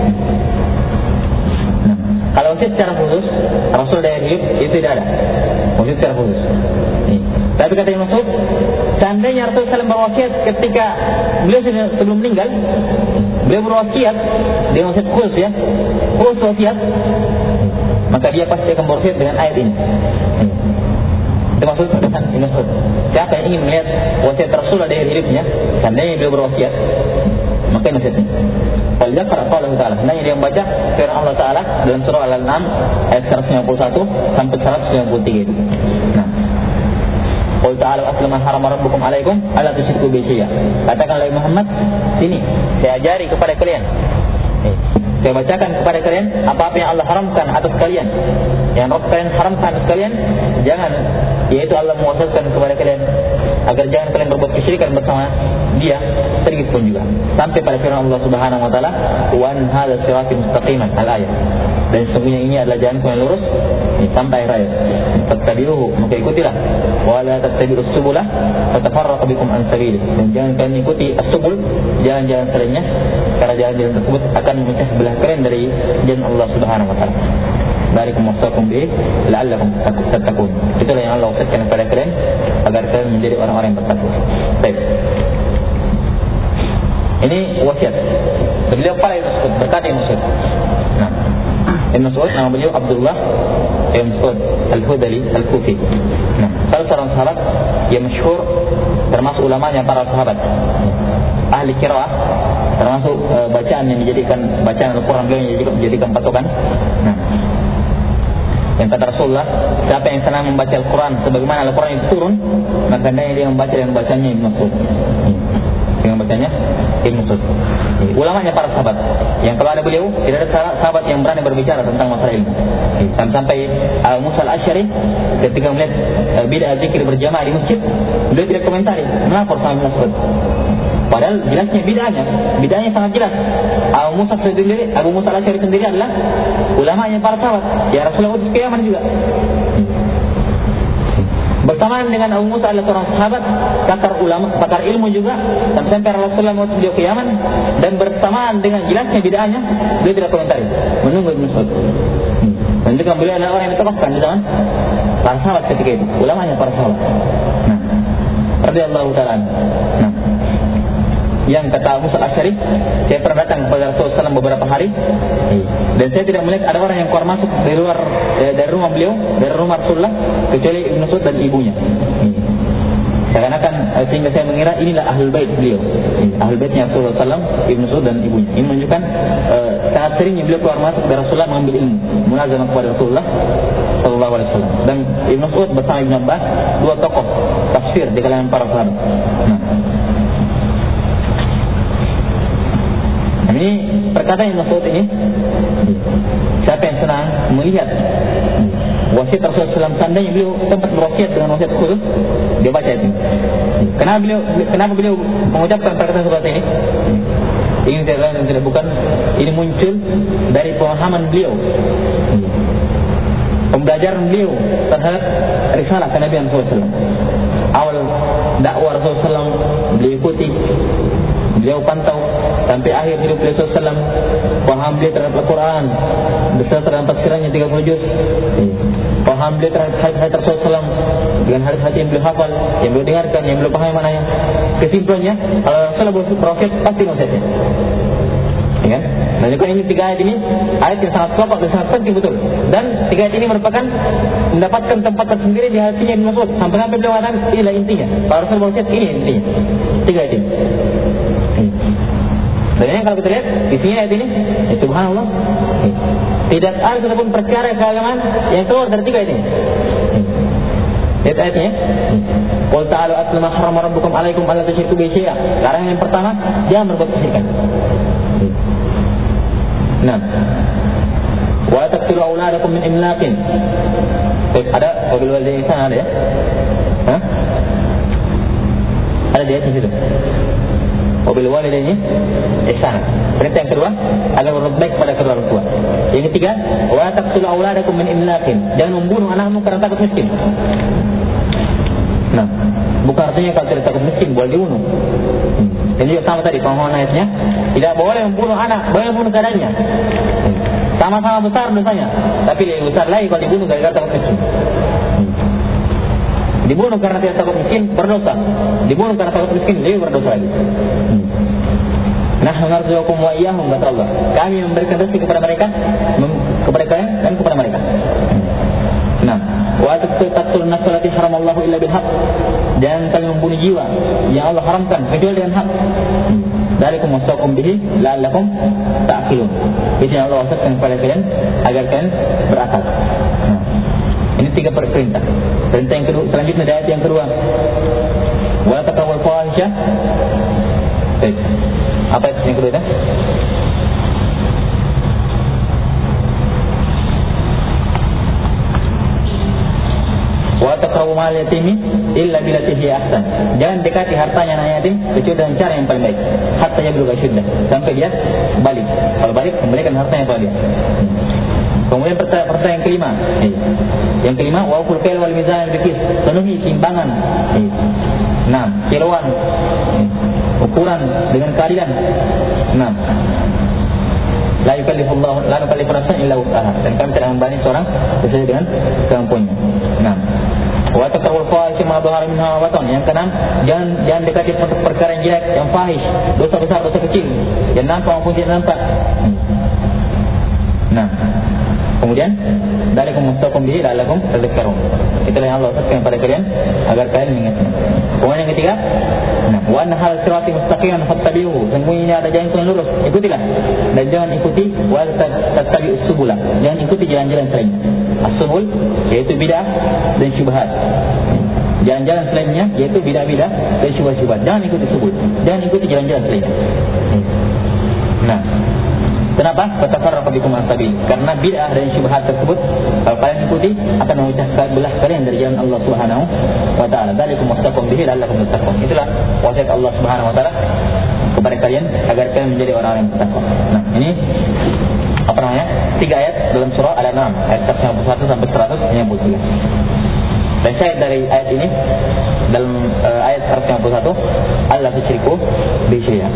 Kalau wasiat secara khusus Rasul di akhir hidup itu tidak ada wasiat secara khusus. Tapi kata Ibnu Mas'ud, seandainya Rasul SAW berwasiat ketika beliau sebelum meninggal, beliau berwasiat dengan wasiat khusus ya, khusus wasiat, maka dia pasti akan berwasiat dengan ayat ini. Itu maksud Ibnu Mas'ud. Siapa yang ingin melihat wasiat Rasul di akhir hidupnya, seandainya beliau berwasiat, maka ini wasiatnya. Kalau dia qala Allah Ta'ala, seandainya dia membaca firman Allah Ta'ala dalam surah Al-An'am ayat 191 sampai 193 itu. Nah, qul ta'ala atlu ma harama rabbukum 'alaikum alla tusyriku bihi syai'a. Katakanlah Muhammad, sini saya ajari kepada kalian. Saya bacakan kepada kalian apa-apa yang Allah haramkan atas kalian. Yang Rabb kalian haramkan atas kalian, jangan, yaitu Allah mewasiatkan kepada kalian agar jangan kalian berbuat kesyirikan bersama Dia sedikit pun juga. Sampai pada firman Allah Subhanahu wa taala, "Wa an hadza siratal mustaqiman" al-ayat. Dan sesungguhnya ini adalah jalan yang lurus sampai akhir ayat. Fattabi'uhu, maka ikutilah. Wa la tattabi'us subula fatafarraqu bikum an sabilihi. Dan jangan kalian ikuti as-subul, jalan-jalan selainnya, karena jalan-jalan tersebut akan memecah belah kalian dari jalan Allah Subhanahu wa taala. Barikum wasaqum bi la'allakum tattaqun. Itulah yang Allah wasiatkan kepada kalian agar kalian menjadi orang-orang yang bertakwa. Baik. Ini wasiat. Beliau para Ibnu berkata Ibnu Mas'ud. Nah, Ibnu Mas'ud nama beliau Abdullah Ibnu Mas'ud Al-Hudali Al-Kufi. Nah, salah seorang sahabat yang masyhur termasuk ulamanya para sahabat. Ahli qiraah, termasuk bacaan yang dijadikan bacaan Al-Qur'an beliau yang dijadikan patokan. Nah, yang kata Rasulullah, siapa yang senang membaca Al-Quran sebagaimana Al-Quran itu turun, maka dia membaca dengan bacanya Ibnu Mas'ud. Dengan bacanya Ibnu Mas'ud. Ulamanya para sahabat, yang kalau ada beliau, tidak ada sahabat yang berani berbicara tentang masalah ilmu. Sampai Abu Musa Al-Asy'ari ketika melihat bid'ah zikir berjamaah di masjid, beliau tidak komentari, melapor sama Ibnu Mas'ud. Padahal jelasnya bid'ahnya sangat jelas. Abu Musa Al-Asy'ari sendiri adalah ulama yang para sahabat. Ya Rasulullah itu kiaman juga. Bersamaan dengan Abu Musa adalah seorang sahabat, pakar ilmu juga, sampai Rasulullah mau beliau kiaman, dan bersamaan dengan jelasnya bid'ahnya, beliau tidak komentari, menunggu Ibnu Mas'ud. Menunjukkan beliau adalah orang yang ditokohkan di zaman para sahabat ketika itu, ulamanya para sahabat. Nah, radhiyallahu ta'ala. Nah, yang kata Abu Musa Al-Asy'ari, saya pernah datang kepada Rasulullah SAW beberapa hari, dan saya tidak melihat ada orang yang keluar masuk dari rumah beliau, dari rumah Rasulullah, kecuali Ibnu Mas'ud dan ibunya. Seakan-akan sehingga saya mengira inilah ahlul bait beliau, ahlul baitnya Rasulullah SAW, Ibnu Mas'ud dan ibunya. Ini menunjukkan sangat seringnya beliau keluar masuk dari Rasulullah mengambil ilmu, munazamah kepada Rasulullah sallallahu alaihi wasallam. Dan Ibnu Mas'ud bersama Ibnu Abbas, dua tokoh tafsir di kalangan para sahabat. Ini perkataan Ibnu Mas'ud ini, siapa yang senang melihat wasiat Rasulullah SAW, seandainya beliau sempat berwasiat dengan wasiat khusus, dia baca itu. Kenapa beliau mengucapkan perkataan seperti ini? Ini tidak bukan, ini muncul dari pemahaman beliau, pembelajaran beliau terhadap risalah kenabian Rasulullah SAW. Awal dakwah Rasulullah SAW beliau ikuti, beliau pantau sampai akhir hidup beliau SAW. Paham beliau terhadap Al-Quran, besar terhadap tafsirannya 30 juz. Paham beliau terhadap hadis-hadis Rasulullah SAW dengan hadis-hadis yang beliau hafal, yang beliau dengarkan, yang beliau pahami mananya. Kesimpulannya, kalau Rasulullah berwasiat pasti wasiatnya. Ya, dan juga ini 3 ayat ini ayat yang sangat kuat dan sangat penting betul. Dan 3 ayat ini merupakan mendapatkan tempat tersendiri di hatinya Ibnu Mas'ud. Sampai beliau mengatakan inilah intinya. Kalau Rasul berwasiat ini intinya. 3 ayat ini. Dan yang kalau kita lihat isinya ayat ini, subhanallah, tidak ada satupun perkara keagamaan yang keluar dari 3 ayat ini. Lihat ayatnya. Qul ta'alu atlu ma harrama rabbukum 'alaikum alla tusyriku bihi syai'a. Larangan yang pertama, jangan berbuat kesyirikan. Nah. Wa taqtulu auladakum min imlaqin. Ada wabil walidayni ihsanan, ada ya? Hah? Ada di ayat situ. Wabil walidayni ihsanan. Perintah yang kedua, agar berbuat baik kepada kedua orang tua. Yang ketiga, wa taqtulu auladakum min imlaqin. Jangan membunuh anakmu karena takut miskin. Nah, bukan artinya kalau tidak takut miskin boleh dibunuh. Ini juga sama tadi pemahaman ayatnya, tidak boleh membunuh anak, boleh membunuh keadaannya. Sama-sama besar dosanya, tapi lebih besar lagi kalau dibunuh gara-gara takut miskin. Dibunuh karena tidak takut miskin berdosa, dibunuh karena takut miskin lebih berdosa lagi. Nah, narzuqukum wa iyyahum, kata Allah. Kami memberikan rezeki kepada mereka, kepada kalian dan kepada mereka. Nah, wa taqtulun nafsa allati haramallahu illa bil haqq. Jangan kalian membunuh jiwa yang Allah haramkan kecuali dengan hak. Dzalikum wasaqum bihi la'allakum ta'qilun. Itu yang Allah wasatkan kepada kalian agar kalian berakal. Nah, ini 3 perintah. Perintah yang kedua, selanjutnya ayat yang kedua. Wa taqawwal fawahisha. Baik. Apa itu yang kedua? Wa taqrabu mal yatimi illa billati hi ahsan. Jangan dekati hartanya anak yatim kecuali dengan cara yang paling baik. Hatta yablugha syuddah, sampai dia balik. Kalau balik, kembalikan hartanya kepada dia. Kemudian perintah yang kelima. Yang kelima, wa ful kail wal mizan bil qis. Penuhi timbangan. Nah, kiloan. Ukuran dengan keadilan. Nah, la yukallifullahu la yukallifu nafsan illa wus'aha. Dan kami tidak membebani seorang sesuai dengan kemampuannya. Nah, wa taqawul fahish ma dhahara minha wa batan. Yang keenam, jangan dekati perkara yang jelek, yang fahish, dosa besar, dosa kecil, yang nampak maupun tidak nampak. Nah, kemudian dzalikum mustaqim bihi la'allakum tadhakkarun. Itulah yang Allah sebutkan kepada kalian agar kalian mengingatnya. Kemudian yang ketiga, wa anhal sirati mustaqiman fattabi'uhu. Semuanya ada jalan yang lurus, ikutilah. Dan jangan ikuti wa tattabi'us subula. Jangan ikuti jalan-jalan selainnya. As-subul yaitu bidah dan syubhat. Jalan-jalan selainnya yaitu bidah-bidah dan syubhat-syubhat. Jangan ikuti subul. Jangan ikuti jalan-jalan selainnya. Nah, kenapa? Fatafarraqu bikum an sabil. Karena bid'ah dan syubhat tersebut kalau kalian ikuti akan memecah belah kalian dari jalan Allah Subhanahu wa taala. Dzalikum wasaqum bihi la'allakum tattaqun. Itulah wasiat Allah Subhanahu wa taala kepada kalian agar kalian menjadi orang-orang yang bertakwa. Nah, ini apa namanya? 3 ayat dalam surah Al-An'am ayat 191 sampai 193. Dan syahid dari ayat ini dalam ayat 191, Allah tusyriku bi syai'an.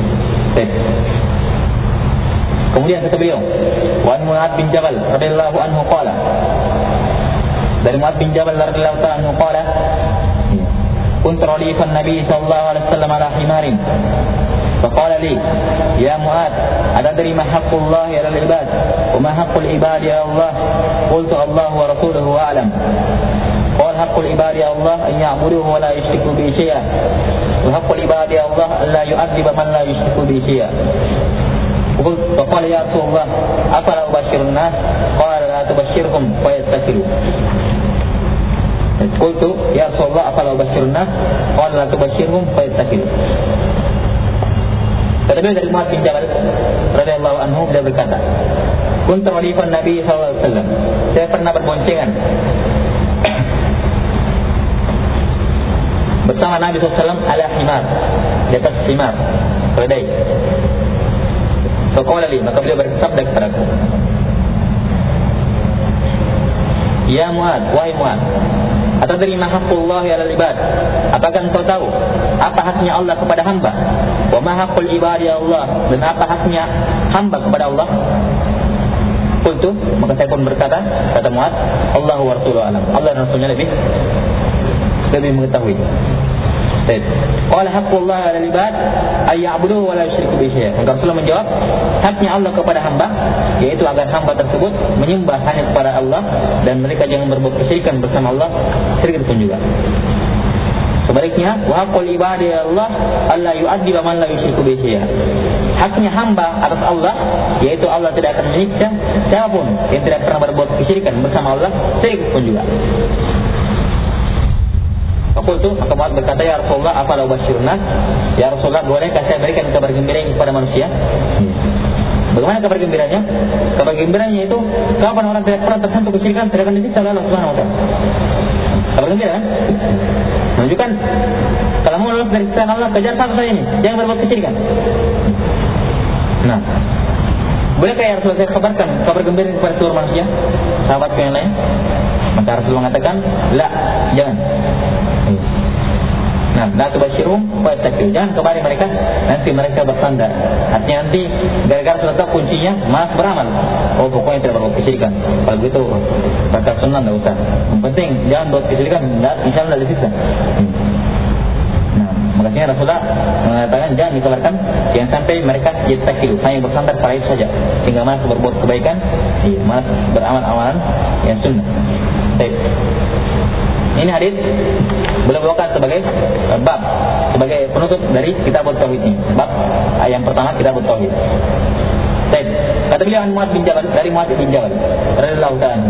Kemudian kata beliau, wa Mu'adz bin Jabal radhiyallahu anhu qala. Dari Mu'adz bin Jabal radhiyallahu anhu qala, kuntu radifan Nabi sallallahu alaihi wasallam ala himarin. Faqala li, ya Mu'adz, atadri ma haqqullah 'ala al-ibad wa ma haqqul ibadi 'ala Allah? Qultu Allah wa rasuluhu a'lam. Qala haqqul ibadi 'ala Allah an ya'buduhu wa la yushriku bihi syai'an. Wa haqqul ibadi 'ala Allah an la yu'adziba man la yushriku bihi syai'an. فقال يا رسول الله أفلا أبشر الناس قال لا تبشرهم فيستكبروا. قلت يا رسول الله أفلا أبشر الناس قال لا تبشرهم فيستكبروا. Tetapi dari Mu'adz bin Jabal radhiyallahu anhu beliau berkata, kuntu radifan Nabi sallallahu alaihi wasallam. Saya pernah berboncengan bersama Nabi sallallahu alaihi wasallam ala himar, di atas himar, keledai. Faqala li, maka beliau bersabda kepadaku, ya Mu'adz, wahai Mu'adz, atadri ma haqqullahi 'alal ibad? Apakah engkau tahu apa haknya Allah kepada hamba? Wa ma haqqul ibadi 'ala Allah? Dan apa haknya hamba kepada Allah? Qultu, maka saya pun berkata, kata Mu'adz, Allahu wa rasuluhu a'lam. Allah dan Rasulnya lebih mengetahui. Qala haqqullahi 'alal ibad ay ya'buduhu wa la yusyriku bihi syai'an. Maka Rasulullah menjawab, haknya Allah kepada hamba yaitu agar hamba tersebut menyembah hanya kepada Allah dan mereka jangan berbuat kesyirikan bersama Allah, syirik pun juga. Sebaliknya, wa haqqul ibadi Allah alla yu'adziba man la yusyriku bihi syai'an. Haknya hamba atas Allah yaitu Allah tidak akan menyiksa siapapun yang tidak pernah berbuat kesyirikan bersama Allah, syirik pun juga. Fakultu, maka Mu'adz berkata, ya Rasulullah, afalau basyirna? Ya Rasulullah, bolehkah saya berikan kabar gembira kepada manusia? Bagaimana kabar gembiranya? Kabar gembiranya itu kapan orang tidak pernah tersentuh kesyirikan sedangkan disiksa oleh Allah Subhanahu wa taala. Kabar gembira kan? Menunjukkan kalau mau lolos dari siksa Allah, kejar satu saja ini, jangan berbuat kesyirikan. Nah, bolehkah ya Rasulullah saya kabarkan kabar gembira kepada seluruh manusia, sahabatku yang lain? Maka Rasulullah mengatakan, la, jangan. Nah, la tubasyirum wa takiu, jangan kabari mereka, nanti mereka bersandar. Artinya nanti gara-gara sudah tahu kuncinya, malas beramal. Oh, pokoknya tidak berbuat kesyirikan. Kalau begitu, baca sunnah tidak usah. Yang penting jangan buat kesyirikan, insya Allah tidak disiksa. Nah, makanya Rasulullah mengatakan jangan dikabarkan, jangan sampai mereka jadi takiu, hanya bersandar pada itu saja, sehingga malas berbuat kebaikan, malas beramal amalan yang sunnah. Baik. Ini hadis boleh bawakan sebagai bab, sebagai penutup dari kitab Tauhid ini. Bab yang pertama kitab Tauhid. Baik. Kata beliau Mu'adz bin Jabal, dari Mu'adz bin Jabal radhiyallahu ta'ala.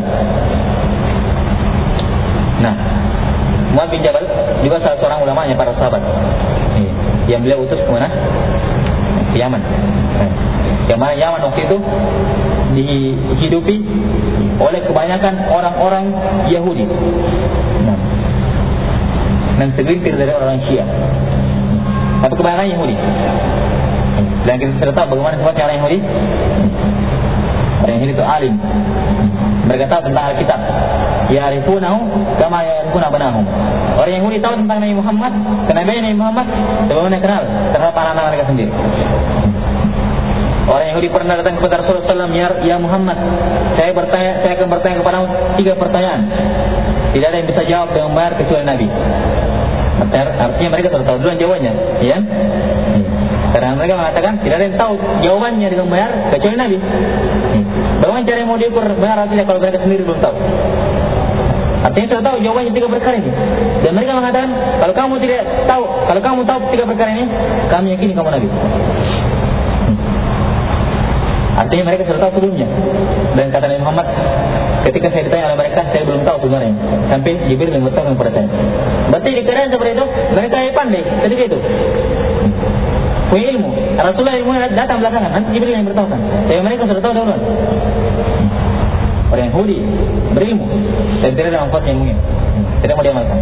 Nah, Mu'adz bin Jabal juga salah seorang ulamanya para sahabat. Yang beliau utus ke mana? Ke Yaman. Yang mana Yaman waktu itu dihidupi oleh kebanyakan orang-orang Yahudi. Nah, dan segelintir dari orang Syiah. Tapi kebanyakan Yahudi. Dan kita sudah tahu bagaimana sifatnya orang Yahudi. Orang Yahudi itu alim. Mereka tahu tentang Alkitab. Ya'rifunahu kama ya'rifuna abanahum. Orang Yahudi tahu tentang Nabi Muhammad, kenabian Nabi Muhammad sebagaimana kenal terhadap anak-anak mereka sendiri. Orang Yahudi pernah datang kepada Rasulullah SAW, ya Muhammad, saya akan bertanya kepadamu 3 pertanyaan. Tidak ada yang bisa jawab dengan benar kecuali Nabi. Artinya mereka sudah tahu duluan jawabannya, ya? Karena mereka mengatakan tidak ada yang tahu jawabannya dengan benar kecuali Nabi. Bagaimana cara mau diukur benar artinya kalau mereka sendiri belum tahu? Artinya sudah tahu jawabannya 3 perkara ini. Dan mereka mengatakan kalau kamu tahu 3 perkara ini, kami yakini kamu Nabi. Artinya mereka sudah tahu sebelumnya. Dan kata Nabi Muhammad, ketika saya ditanya oleh mereka, saya belum tahu sebenarnya. Sampai Jibril yang bertanya kepada saya. Berarti di keadaan seperti itu, mereka pandai ketika itu. Punya ilmu. Rasulullah ilmu datang belakangan. Nanti Jibril yang bertahu kan. Tapi mereka sudah tahu dahuluan. Orang Yahudi berilmu dan tidak ada manfaatnya ilmunya. Tidak mau diamalkan.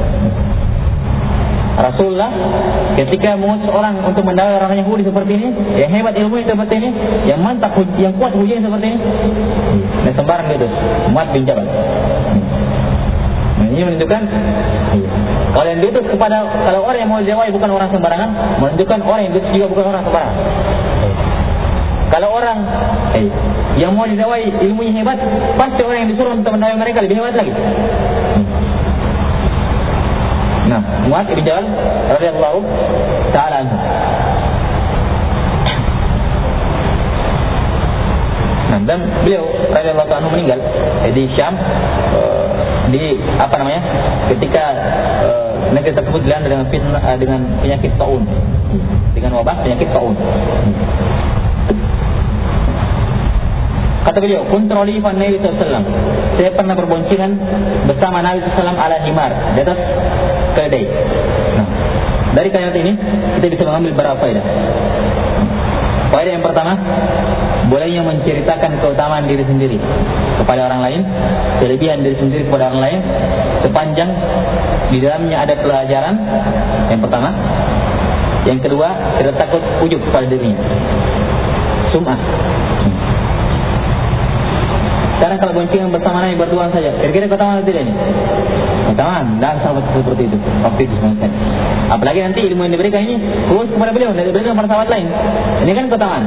Rasulullah ketika mengutus orang untuk mendakwai orang Yahudi seperti ini, yang hebat ilmunya seperti ini, yang mantap, yang kuat hujahnya seperti ini, dan sembarang gitu, Mu'adz bin Jabal. Nah, ini menunjukkan kalau yang diutus kalau orang yang mau didakwai bukan orang sembarangan, menunjukkan orang yang diutus juga bukan orang sembarangan. Kalau orang yang mau didakwai ilmunya hebat, pasti orang yang disuruh untuk mendakwai mereka lebih hebat lagi. Nah, Mu'adz bin Jabal radhiyallahu ta'ala anhu. Nah, dan beliau radhiyallahu ta'ala meninggal di Syam, ketika negeri tersebut dilanda dengan penyakit taun, dengan wabah penyakit taun. Kata beliau, kuntroli fan Nabi SAW. Saya pernah berboncengan bersama Nabi SAW ala himar, di atas keledai. Nah, dari kalimat ini kita bisa mengambil beberapa faedah. Faedah yang pertama, bolehnya menceritakan keutamaan diri sendiri kepada orang lain, kelebihan diri sendiri kepada orang lain, sepanjang di dalamnya ada pelajaran. Yang pertama. Yang kedua, tidak takut ujub pada dirinya, sum'ah. Sekarang kalau boncengan bersama Nabi berduaan saja, kira-kira keutamaan atau tidak ini? Keutamaan, dan sahabat seperti itu. Waktu itu sebenarnya. Apalagi nanti ilmu yang diberikan ini khusus kepada beliau, tidak diberikan kepada sahabat lain. Ini kan keutamaan.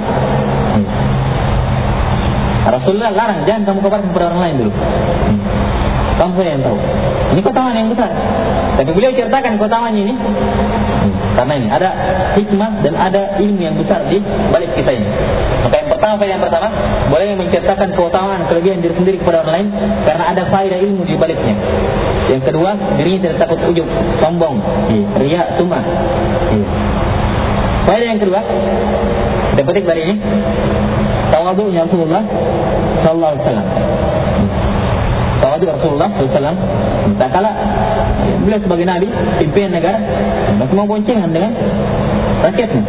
Rasulullah larang, jangan kamu kabarkan kepada orang lain dulu. Kamu saja yang tahu. Ini keutamaan yang besar. Tapi beliau ceritakan keutamaannya ini karena ini ada hikmah dan ada ilmu yang besar di balik kita ini. Maka yang pertama, boleh menceritakan keutamaan kelebihan diri sendiri kepada orang lain karena ada faedah ilmu di baliknya. Yang kedua, dirinya tidak takut ujub, sombong, riya, sum'ah. Faedah yang kedua, kita petik dari ini, tawadhu'nya Rasulullah sallallahu alaihi wasallam. tawadu Rasulullah SAW. Tak kala beliau sebagai Nabi, pimpinan negara, masih mau boncengan dengan rakyatnya.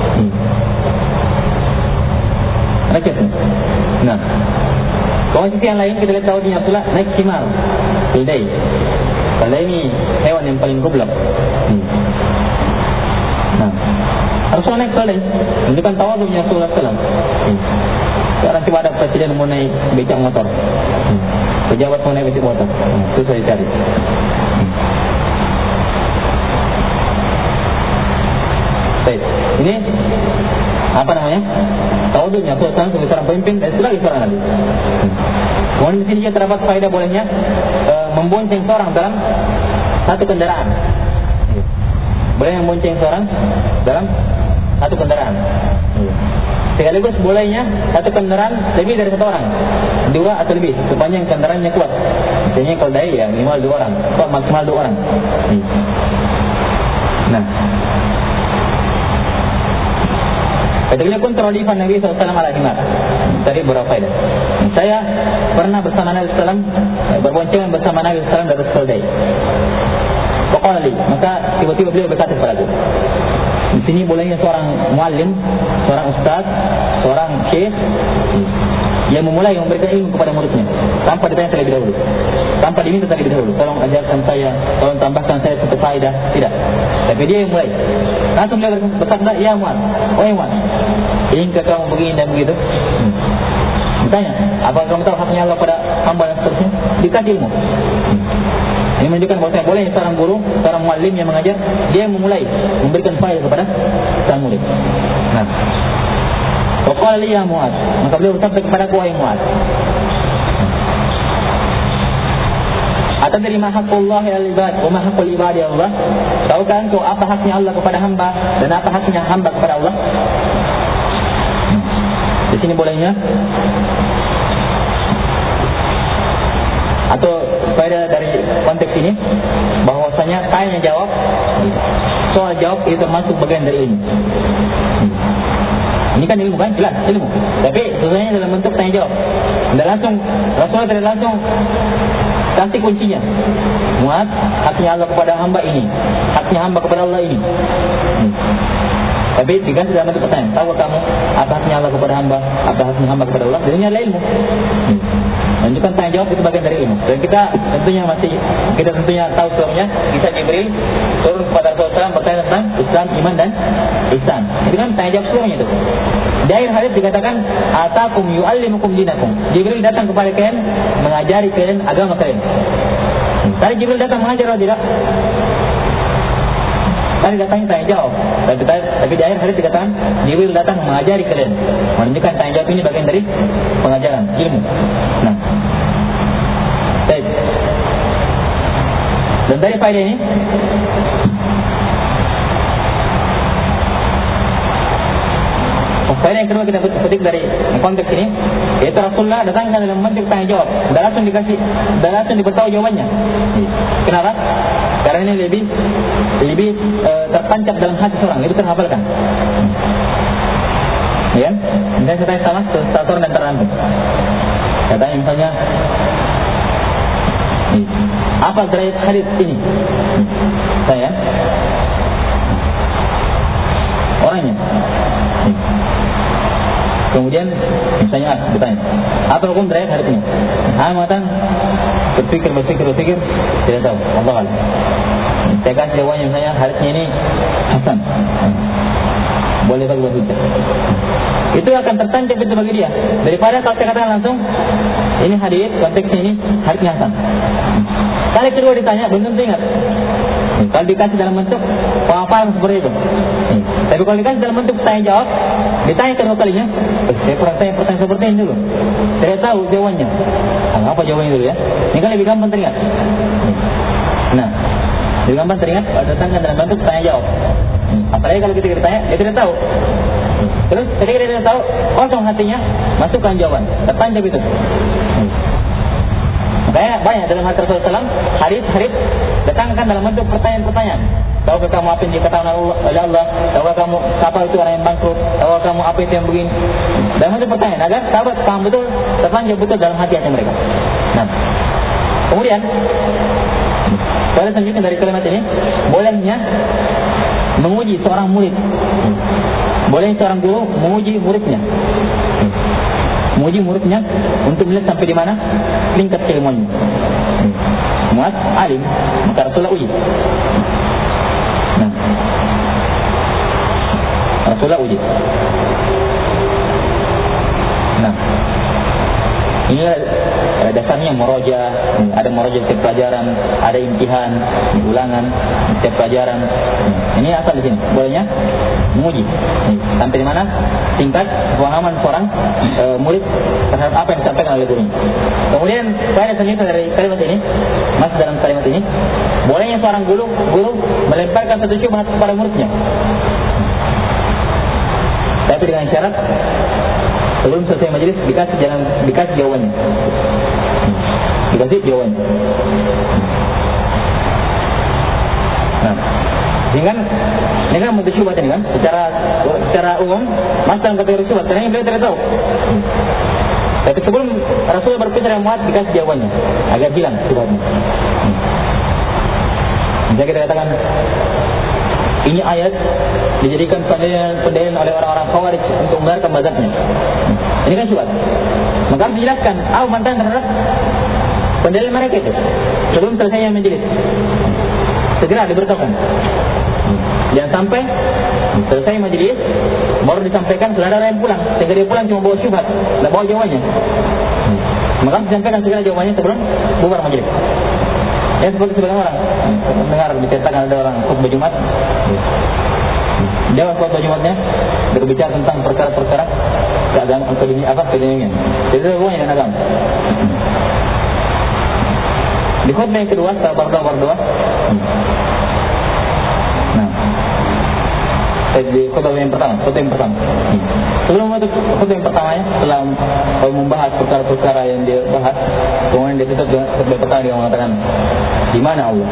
Rakyatnya. Nah, kalau sisi yang lain kita lihat tawaduknya Rasulullah naik himar, keledai. Keledai ini hewan yang paling goblok. Nah, Rasulullah naik keledai, menunjukkan tawaduknya Rasulullah SAW. Sekarang coba ada presiden mau naik becak motor, pejabat mau naik becak motor, itu saya cari. Baik, ini apa namanya? Tawaduknya Rasulullah SAW sebagai seorang pemimpin dan sebagai seorang nabi. Kemudian di sini juga terdapat faedah bolehnya membonceng seorang dalam satu kendaraan. Boleh membonceng seorang dalam satu kendaraan. Sekaligus bolehnya satu kendaraan lebih dari satu orang, 2 atau lebih, sepanjang kendaraannya kuat. Misalnya kalau daya ya minimal 2 orang, kuat maksimal 2 orang. Nah, ketika pun terlifan Nabi SAW ala himar. Tadi beberapa faedah. Saya pernah bersama Nabi SAW, berboncengan bersama Nabi SAW dari keledai. Faqala li, maka tiba-tiba beliau berkata kepadaku, di sini bolehnya seorang muallim, seorang ustaz, seorang syekh yang memulai memberikan ilmu kepada muridnya tanpa ditanya terlebih dahulu, tanpa diminta terlebih dahulu, tolong ajarkan saya, tolong tambahkan saya satu faedah, tidak. Tapi dia yang mulai. Langsung beliau bersabda, ya Mu'ad, oh ya Mu'ad, ingin kamu begini dan begitu. Ditanya, apakah kamu tahu haknya Allah pada hamba dan seterusnya? Dikasih ilmu. Ini menunjukkan bahawa boleh seorang guru, seorang muallim yang mengajar, dia yang memulai memberikan faedah kepada sang murid. Nah, waqala li ya Mu'ad, maka beliau bersabda kepada wahai Mu'ad, atadri ma haqqullah ya al-ibad wa ma haqqul ibad ya Allah? Tahukah engkau apa haknya Allah kepada hamba dan apa haknya hamba kepada Allah? Di sini bolehnya atau faedah dari konteks ini bahwasanya tanya jawab, soal jawab itu termasuk bagian dari ilmu. Ini kan ilmu kan, jelas ilmu. Tapi sebenarnya dalam bentuk tanya jawab. Dan langsung Rasulullah tidak langsung kasih kuncinya. Mu'ad, haknya Allah kepada hamba ini, haknya hamba kepada Allah ini. Tapi diganti dalam bentuk pertanyaan. Tahu kamu apa haknya Allah kepada hamba, apa haknya hamba kepada Allah? Ini adalah ilmu. Menunjukkan tanya jawab itu bagian dari ilmu. Dan kita tentunya tahu sebelumnya bisa Jibril turun kepada Rasulullah SAW bertanya tentang Islam, iman dan ihsan. Itu kan tanya jawab sebelumnya itu. Di akhir hadis dikatakan atakum yu'allimukum dinakum. Jibril datang kepada kalian mengajari kalian agama kalian. Tadi Jibril datang mengajar atau tidak? Tadi datangnya tanya jawab. Tapi di akhir hadis dikatakan Jibril datang mengajari kalian. Menunjukkan tanya jawab ini bagian dari pengajaran ilmu. Nah, baik. Dan dari faedah ini faedah yang kedua kita petik dari konteks ini, yaitu Rasulullah datangkan dalam bentuk tanya jawab, dan langsung diberitahu jawabannya. Kenapa? Karena ini lebih tertancap dalam hati seorang, lebih terhafalkan. Ya, misalnya saya tanya sama satu orang dan terlampau. Saya tanya misalnya, apa derajat hadis ini? Saya orangnya. Kemudian misalnya bertanya, apa hukum derajat hadis ini? Mengatakan berpikir, tidak tahu. Allah Allah. Saya kasih jawabannya misalnya hadisnya ini hasan. Boleh bagi hujjah. Itu akan tertancap itu bagi dia. Daripada kalau saya katakan langsung, ini hadis konteksnya ini hadisnya hasan. Kali kedua ditanya belum tentu ingat. Kalau dikasih dalam bentuk pemaparan seperti itu. Tapi kalau dikasih dalam bentuk tanya jawab, ditanya kedua kalinya, saya pernah tanya pertanyaan seperti ini dulu. Saya tahu jawabannya. Apa jawabannya dulu ya? Ini kan lebih gampang teringat. Nah, lebih gampang teringat kalau datangkan dalam bentuk tanya jawab. Apalagi kalau kita ditanya, dia tidak tahu. Terus ketika dia tidak tahu, kosong hatinya, masukkan jawaban. Tertancap itu. Makanya banyak dalam hadis Rasulullah SAW, hadis datangkan dalam bentuk pertanyaan-pertanyaan. Tahukah kamu apa yang dikatakan oleh Allah? Tahukah kamu siapa itu orang yang bangkrut? Tahukah kamu apa itu yang begini? Dalam bentuk pertanyaan agar sahabat paham betul, tertancap betul dalam hati mereka. Nah, Kemudian saya tunjukkan dari kalimat ini, bolehnya menguji seorang murid, boleh seorang guru menguji muridnya, menguji muridnya untuk melihat sampai di mana tingkat keilmuannya. Muaz alim, maka Rasulullah uji. Nah, Rasulullah uji. Nah, ini dasarnya murojaah. Ada murojaah setiap pelajaran, ada imtihan, ulangan setiap pelajaran. Ini asal di sini. Bolehnya menguji sampai di mana tingkat pemahaman seorang murid terhadap apa yang disampaikan oleh gurunya. Kemudian saya selanjutnya dari kalimat ini, masuk dalam kalimat ini, bolehnya seorang guru melemparkan satu syubhat kepada muridnya, tapi dengan syarat sebelum selesai majelis dikasih jawabannya. Dikasih jawabannya. Nah, dengan ini kan bentuk syubhat ini kan, secara umum masuk dalam kategori syubhat karena beliau tidak tahu. Tapi sebelum Rasulullah berbicara dengan Muaz dikasih jawabannya agar hilang syubhatnya. Bisa kita katakan ini ayat dijadikan pendalilan oleh orang-orang Khawarij untuk membenarkan mazhabnya. Ini kan syubhat. Maka harus dijelaskan apa bantahan terhadap pendalilan mereka itu sebelum selesainya majelis. Segera diberitahukan. Jangan sampai selesai majelis baru disampaikan sudah ada orang yang pulang, sehingga dia pulang cuma bawa syubhat, tidak bawa jawabannya. Maka harus disampaikan segera jawabannya sebelum bubar majelis. Ya seperti sebagian orang mendengar diceritakan ada orang khutbah Jumat, dia khutbah Jumatnya berbicara tentang perkara-perkara keagamaan, keduniaan. Jadi itu hubungannya dengan agama. Di khutbah yang kedua setelah berdoa. Nah, di khutbah yang pertama. Sebelum masuk khutbah yang pertamanya, setelah membahas perkara-perkara yang dia bahas, kemudian dia tutup khutbah pertama dia mengatakan, di mana Allah?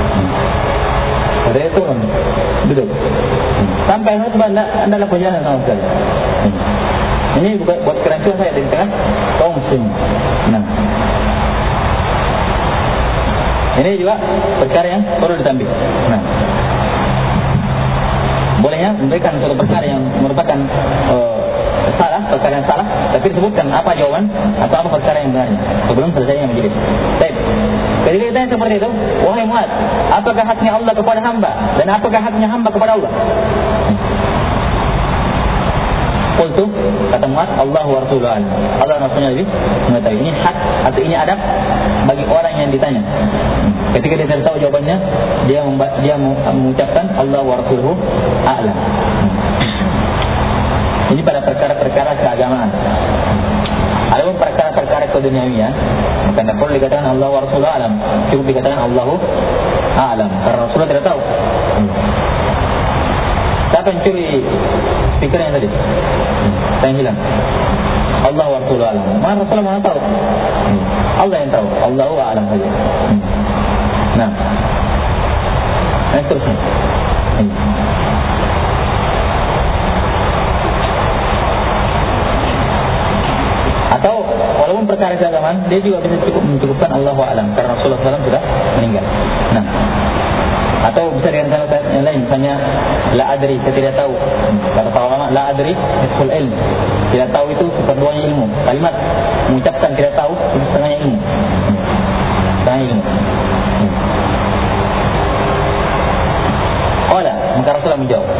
Dari itu duduk. Sampai khutbah anda lakukan jalan sama sekali. Ini buat kerancuan saya di tengah kaum muslimin. Nah, ini juga perkara yang perlu ditambah. Nah, bolehnya memberikan suatu perkara yang merupakan perkara yang salah, tapi disebutkan apa jawaban atau apa perkara yang benarnya sebelum selesainya majelis. Baik. Ketika ditanya seperti itu, wahai Muaz, apakah haknya Allah kepada hamba dan apakah haknya hamba kepada Allah? Qultu, kata Muaz, Allah wa Rasulullah. Allah dan Rasulnya lebih mengetahui. Ini hak atau ini adab bagi orang yang ditanya. Ketika dia tidak tahu jawabannya, dia mengucapkan Allah wa Rasuluhu a'lam. Ini pada perkara-perkara keagamaan. Adapun perkara-perkara keduniawian, maka tidak perlu dikatakan Allah wa Rasuluhu a'lam. Cukup dikatakan Allahu a'lam. Karena Rasulullah tidak tahu. Siapa yang curi speakernya tadi? Saya hilang. Allah wa Rasuluhu a'lam. Mana Rasulullah mana tahu? Allah yang tahu. Allahu a'lam saja. Nah, terusnya. Atau walaupun perkara keagamaan, dia juga bisa cukup mencukupkan Allahu a'lam karena Rasulullah SAW sudah meninggal. Nah, atau bisa dengan kalimat yang lain, misalnya la adri, saya tidak tahu. Kata para ulama, la adri nisful ilm, tidak tahu itu seperduanya ilmu. Kalimat mengucapkan tidak tahu itu setengahnya ilmu. Setengahnya ilmu. Qala, maka Rasulullah menjawab,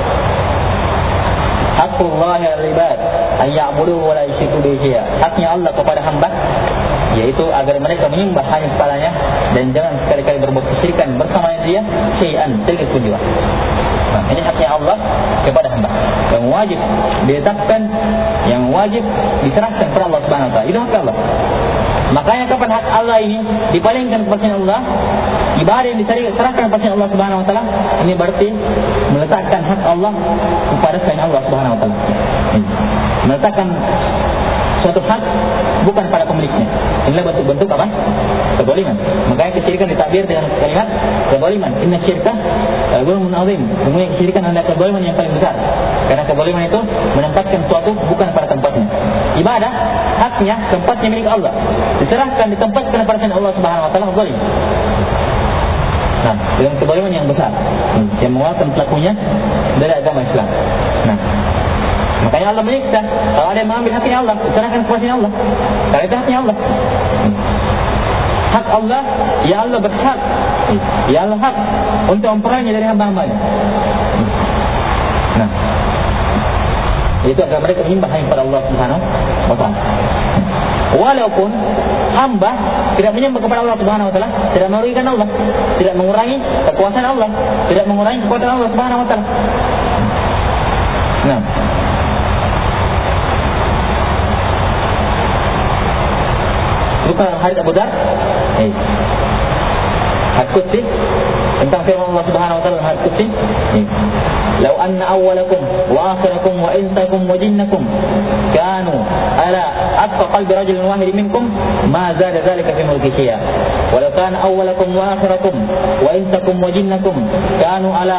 Haqqullah al-ibad an ya'buduhu wa la yusyriku bihi syai'a. Haknya Allah kepada hamba yaitu agar mereka menyembah hanya kepadanya dan jangan sekali-kali berbuat kesyirikan bersama dia syai'an, sedikit pun juga. Nah, ini haknya Allah kepada hamba yang wajib ditetapkan, yang wajib diserahkan kepada Allah Subhanahu wa taala. Itu hak Allah. Makanya kapan hak Allah ini dipalingkan kepada Allah, ibadah yang diserahkan kepada Allah Subhanahu wa taala, ini berarti meletakkan hak Allah kepada selain Allah Subhanahu wa taala. Meletakkan suatu hak bukan pada pemiliknya. Inilah bentuk-bentuk apa? Kezaliman. Makanya kesyirikan ditakbir dengan kalimat kezaliman. Inna syirka zulmun azim. Sesungguhnya kesyirikan adalah kezaliman yang paling besar. Karena kezaliman itu menempatkan suatu bukan pada tempatnya. Ibadah haknya tempatnya milik Allah. Diserahkan ditempatkan pada selain Allah Subhanahu wa taala zalim. Nah, dengan kezaliman yang besar yang mengeluarkan pelakunya dari agama Islam. Nah, makanya Allah menyiksa kalau ada yang mengambil haknya Allah, diserahkan kepada Allah. Karena itu haknya Allah. Hak Allah, ya Allah berhak, ya Allah hak untuk memperolehnya dari hamba-hambanya. Nah, itu agar mereka menyembah hanya kepada Allah Subhanahu wa taala. Walaupun hamba tidak menyembah kepada Allah Subhanahu wa taala, tidak merugikan Allah, tidak mengurangi kekuasaan Allah, tidak mengurangi kekuatan Allah Subhanahu wa taala. Nah, bukan hadis Abu Dzar, hadis qudsi tentang firman Allah Subhanahu wa taala dalam hadis qudsi, "Lau anna awwalakum wa akhirakum wa insakum wa jinnakum kanu ala atqa qalbi rajulin wahidin minkum ma zada dzalika fi mulki syai'a wa law kana awwalakum wa akhirakum wa insakum wa jinnakum kanu ala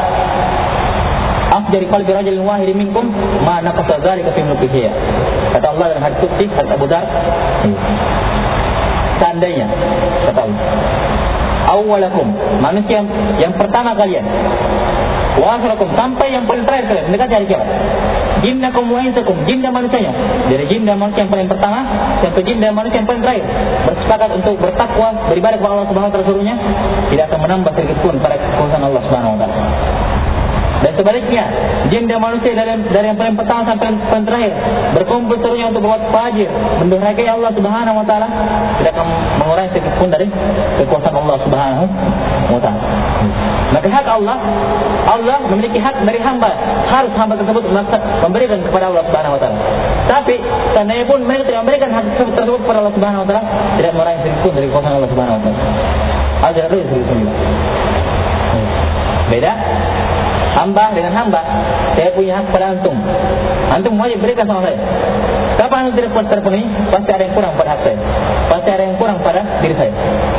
afjari qalbi rajulin wahidin minkum ma naqasa dzalika fi mulki syai'a." Kata Allah dalam hadis qudsi hadis Abu Dzar, seandainya kata Allah, awwalakum manusia yang pertama kalian, wa akhirakum sampai yang paling terakhir kalian mendekati hari kiamat, jinnakum wa insakum jin dan manusianya, dari jin dan manusia yang paling pertama sampai jin dan manusia yang paling terakhir bersepakat untuk bertakwa beribadah kepada Allah Subhanahu wa taala, seluruhnya tidak akan menambah sedikit pun pada kekuasaan Allah Subhanahu wa taala. Dan sebaliknya, jin dan manusia dari yang paling pertama sampai yang paling terakhir berkumpul seluruhnya untuk berbuat fajir, mendurhakai Allah Subhanahu wa taala, tidak akan mengurangi sedikit pun dari kekuasaan Allah Subhanahu wa taala. Maka hak Allah memiliki hak dari hamba, harus hamba tersebut memberikan kepada Allah Subhanahu wa taala. Tapi seandainya pun mereka tidak memberikan hak tersebut kepada Allah Subhanahu wa taala, tidak mengurangi sedikit pun dari kekuasaan Allah Subhanahu wa taala. Ajar itu sebetulnya. Beda hamba dengan hamba. Saya punya hak pada antum, antum wajib berikan sama saya. Kapan antum tidak terpenuhi, pasti ada yang kurang pada hak saya, pasti ada yang kurang pada diri saya.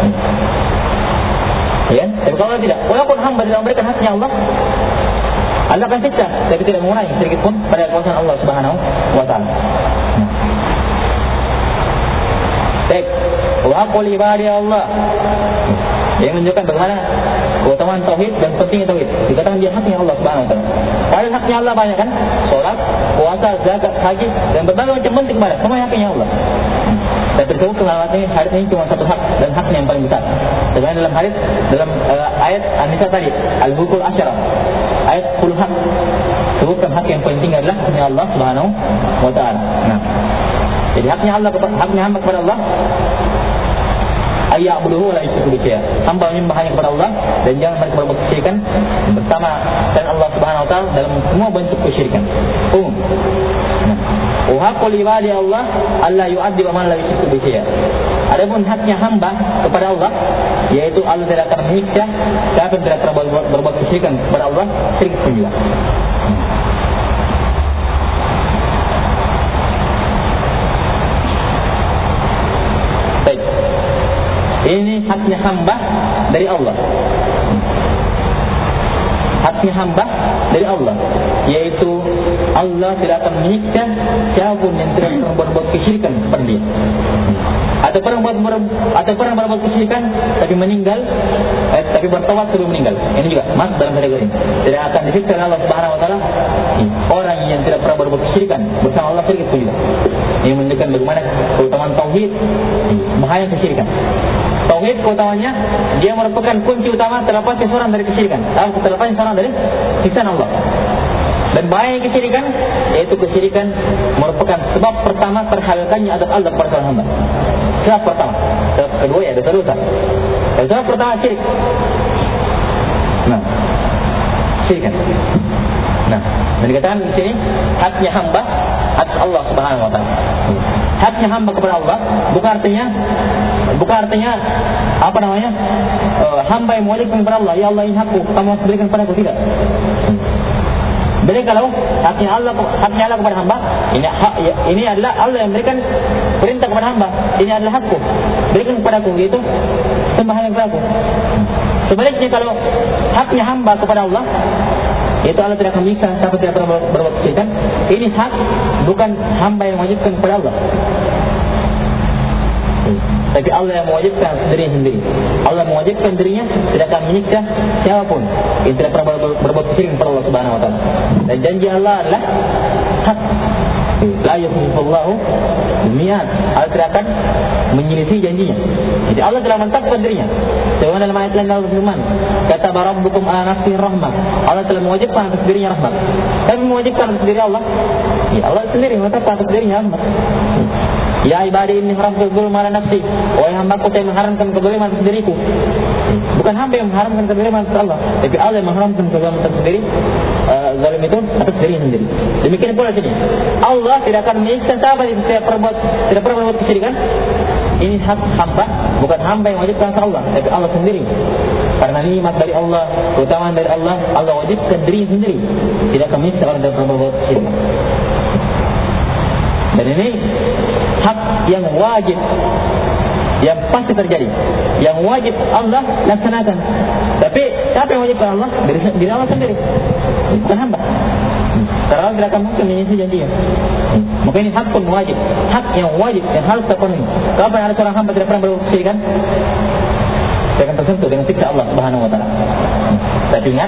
Ya, tapi kalau tidak, walaupun hamba tidak memberikan haknya Allah akan siksa, tapi tidak mengurangi sedikit pun pada kekuasaan Allah Subhanahu wa taala. Baik, wa qul ibadi Allah, yang menunjukkan bagaimana keutamaan tauhid dan pentingnya tauhid. Dikatakan dia haknya Allah Subhanahu wa taala. Padahal haknya Allah banyak kan? Salat, puasa, zakat, haji dan berbagai macam bentuk ibadah, semua haknya Allah. Dan tersebut hadis ini cuma satu hak dan haknya yang paling besar. Sebenarnya dalam hadis dalam ayat An-Nisa tadi, Al-Bukul Asyarah, ayat 10 hak, sebutkan hak yang paling tinggi adalah haknya Allah Subhanahu wa taala. Nah, jadi haknya hamba kepada Allah, ayya'buduhu wa la yusyriku bihi syai'an. Hamba menyembah hanya kepada Allah dan jangan mereka berbuat kesyirikan bersama dan Allah Subhanahu wa taala dalam semua bentuk kesyirikan. Wa haqqul ibadi Allah alla yu'adzib man la yusyriku bihi syai'an. Adapun haknya hamba kepada Allah, yaitu Allah tidak akan menyiksa siapa yang tidak berbuat kesyirikan kepada Allah sedikit pun juga. Ini haknya hamba dari Allah. Haknya hamba dari Allah, yaitu Allah tidak akan menyiksa siapapun yang tidak berbuat kesyirikan kepada dia. Atau orang berbuat kesyirikan tapi meninggal, tapi bertaubat sebelum meninggal. Ini juga masuk dalam kategori ini. Tidak akan disiksa oleh Allah Subhanahu wa taala orang yang tidak pernah berbuat kesyirikan bersama Allah sedikit pun juga. Ini menunjukkan bagaimana keutamaan tauhid, bahaya kesyirikan. Tauhid keutamanya dia merupakan kunci utama terlepasnya seorang dari kesyirikan, terlepasnya seorang dari siksaan Allah. Dan bahaya kesyirikan, yaitu kesyirikan merupakan sebab pertama terhalalkannya adab Allah kepada seorang hamba. Sebab pertama. Sebab kedua ya dosa. Sebab pertama syirik. Nah, syirikan. Nah, dan dikatakan di sini haknya hamba atas Allah Subhanahu wa taala. Haknya hamba kepada Allah bukan artinya hamba yang mewajibkan kepada Allah, ya Allah ini hakku, kamu harus berikan padaku, tidak. Beda kalau haknya Allah kepada hamba, ini adalah Allah yang berikan perintah kepada hamba. Ini adalah hakku, berikan kepadaku, yaitu sembahyang kepadaku. Sebaliknya kalau haknya hamba kepada Allah, yaitu Allah tidak akan menyiksa siapa tidak pernah berbuat kesyirikan. Ini hak, bukan hamba yang mewajibkan kepada Allah, tapi Allah yang mewajibkan dirinya sendiri. Allah mewajibkan dirinya tidak akan menyiksa siapapun yang tidak pernah berbuat kesyirikan kepada Allah Subhanahu wa taala. Dan janji Allah adalah hak. La yukhlifullahu al-mi'ad. Allah tidak akan menyelisih janjinya. Jadi Allah telah menetapkan dirinya. Sebagaimana dalam ayat lain Allah berfirman, kata rabbukum ala nafsihi rahmah. Allah telah mewajibkan atas dirinya rahmat. Tapi mewajibkan atas diri Allah, ya Allah sendiri menetapkan atas dirinya rahmat. Ya ibadi inni haramtu dzulma ala nafsi. Wahai hamba-Ku, saya mengharamkan kezaliman atas diriku. Bukan hamba yang mengharamkan kezaliman atas Allah, tapi Allah yang mengharamkan kezaliman atas diri. Zalim itu atas dirinya sendiri. Demikian pula sini. Allah tidak akan menyiksa siapa yang tidak pernah berbuat kesyirikan. Ini hak hamba, bukan hamba yang wajibkan atas Allah, tapi Allah sendiri. Karena nikmat dari Allah, keutamaan dari Allah, Allah wajibkan dirinya sendiri. Tidak akan menyiksa orang yang berbuat kesyirikan. Dan ini hak yang wajib, yang pasti terjadi, yang wajib Allah laksanakan. Tapi siapa yang wajibkan Allah? Diri Allah sendiri, bukan hamba. Karena Allah tidak akan mungkin menyisih janjinya. Maka ini hak pun wajib, hak yang wajib, yang harus terpenuhi. Kapan ada seorang hamba tidak pernah berbuat kesyirikan, dia akan tersentuh dengan siksa Allah Subhanahu wa taala. Tapi ingat,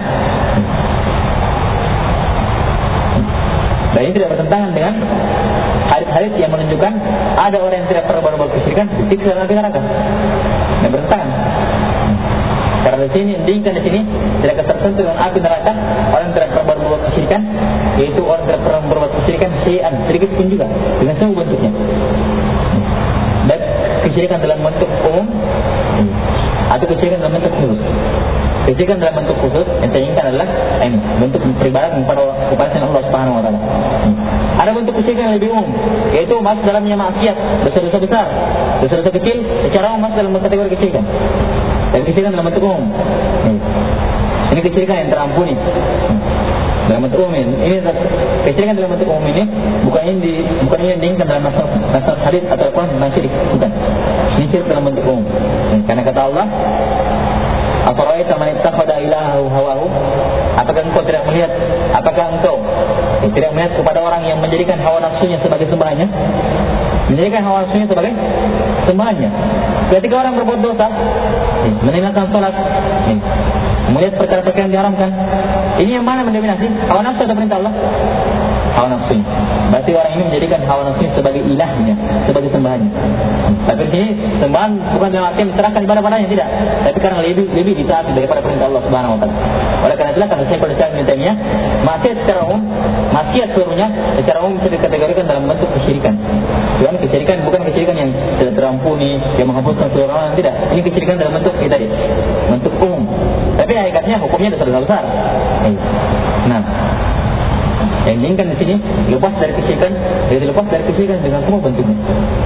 dan ini tidak bertentangan dengan hadis-hadis yang menunjukkan ada orang yang tidak pernah berbuat kesyirikan disiksa dalam neraka. Yang bertentangan. Karena di sini di sini tidak tersentuh dengan api neraka orang yang tidak pernah berbuat kesyirikan, yaitu orang yang tidak pernah berbuat kesyirikan sedikit pun juga dengan semua bentuknya. Dan kesyirikan dalam bentuk umum atau kesyirikan dalam bentuk khusus. Kesyirikan dalam bentuk khusus yang saya inginkan adalah ini, bentuk peribadatan kepada Allah Subhanahu wa taala. Ada bentuk kesyirikan yang lebih umum, yaitu masuk dalamnya maksiat, dosa-dosa besar, dosa-dosa kecil secara umum masuk dalam kategori kesyirikan. Dan kesyirikan dalam bentuk umum. Ini kesyirikan yang terampuni. Dalam bentuk umum ini kesyirikan dalam bentuk umum ini bukan ini yang diinginkan dalam nasab hadis atau Al-Quran tentang syirik, bukan. Ini syirik dalam bentuk umum. Karena kata Allah, afara'aita man ittakhadha ilahahu hawahu? Apakah engkau tidak melihat? Apakah engkau tidak melihat kepada orang yang menjadikan hawa nafsunya sebagai sembahannya? Menjadikan hawa nafsunya sebagai sembahannya. Ketika orang berbuat dosa, meninggalkan sholat, melihat perkara-perkara yang diharamkan, ini yang mana mendominasi? Hawa nafsu atau perintah Allah? Hawa nafsunya. Berarti orang ini menjadikan hawa nafsunya sebagai ilahnya, sebagai sembahannya. Tapi di sini sembahan bukan dalam arti menserahkan ibadah padanya, tidak. Tapi karena lebih ditaati daripada perintah Allah Subhanahu wa taala. Oleh karena itulah kata Syekhul Islam Ibnu Taimiyah, maksiat secara umum, maksiat seluruhnya secara umum bisa dikategorikan dalam bentuk kesyirikan. Bukan kesyirikan, bukan kesyirikan yang tidak terampuni, yang menghapuskan seluruh orang, tidak. Ini kesyirikan dalam bentuk ini tadi, bentuk umum. Tapi hakikatnya hukumnya dosa besar. Nah, yang diinginkan di sini lepas dari kesyirikan, yaitu lepas dari kesyirikan dengan semua bentuknya.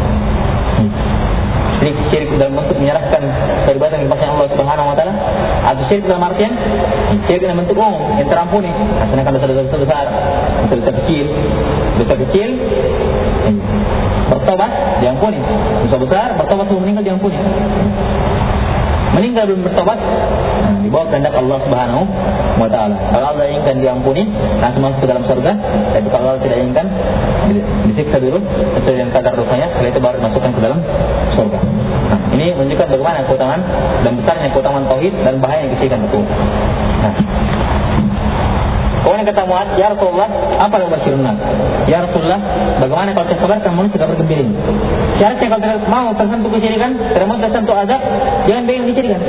Ini syirik dalam bentuk menyerahkan peribadatan kepada Allah Subhanahu wa taala, atau syirik dalam artian syirik dalam bentuk umum yang terampuni, asalkan dosa-dosa besar, dosa kecil bertobat diampuni, dosa besar bertobat sebelum meninggal diampuni. Meninggal belum bertobat, di bawah kehendak Allah Subhanahu wa taala. Kalau Allah inginkan diampuni, langsung masuk ke dalam surga. Tapi kalau Allah tidak inginkan, disiksa dulu sesuai dengan kadar dosanya, setelah itu baru masukkan ke dalam surga. Nah, ini menunjukkan bagaimana keutamaan dan besarnya keutamaan tauhid dan bahayanya kesyirikan itu. Nah, kemudian kata Mu'adz, ya Rasulullah, apa yang bersyirun? Ya Rasulullah, bagaimana kalau saya kabarkan manusia tidak bergembira? Syaratnya kalau tidak mau tersentuh kesyirikan, tidak mau tersentuh azab, jangan pengen kesyirikan.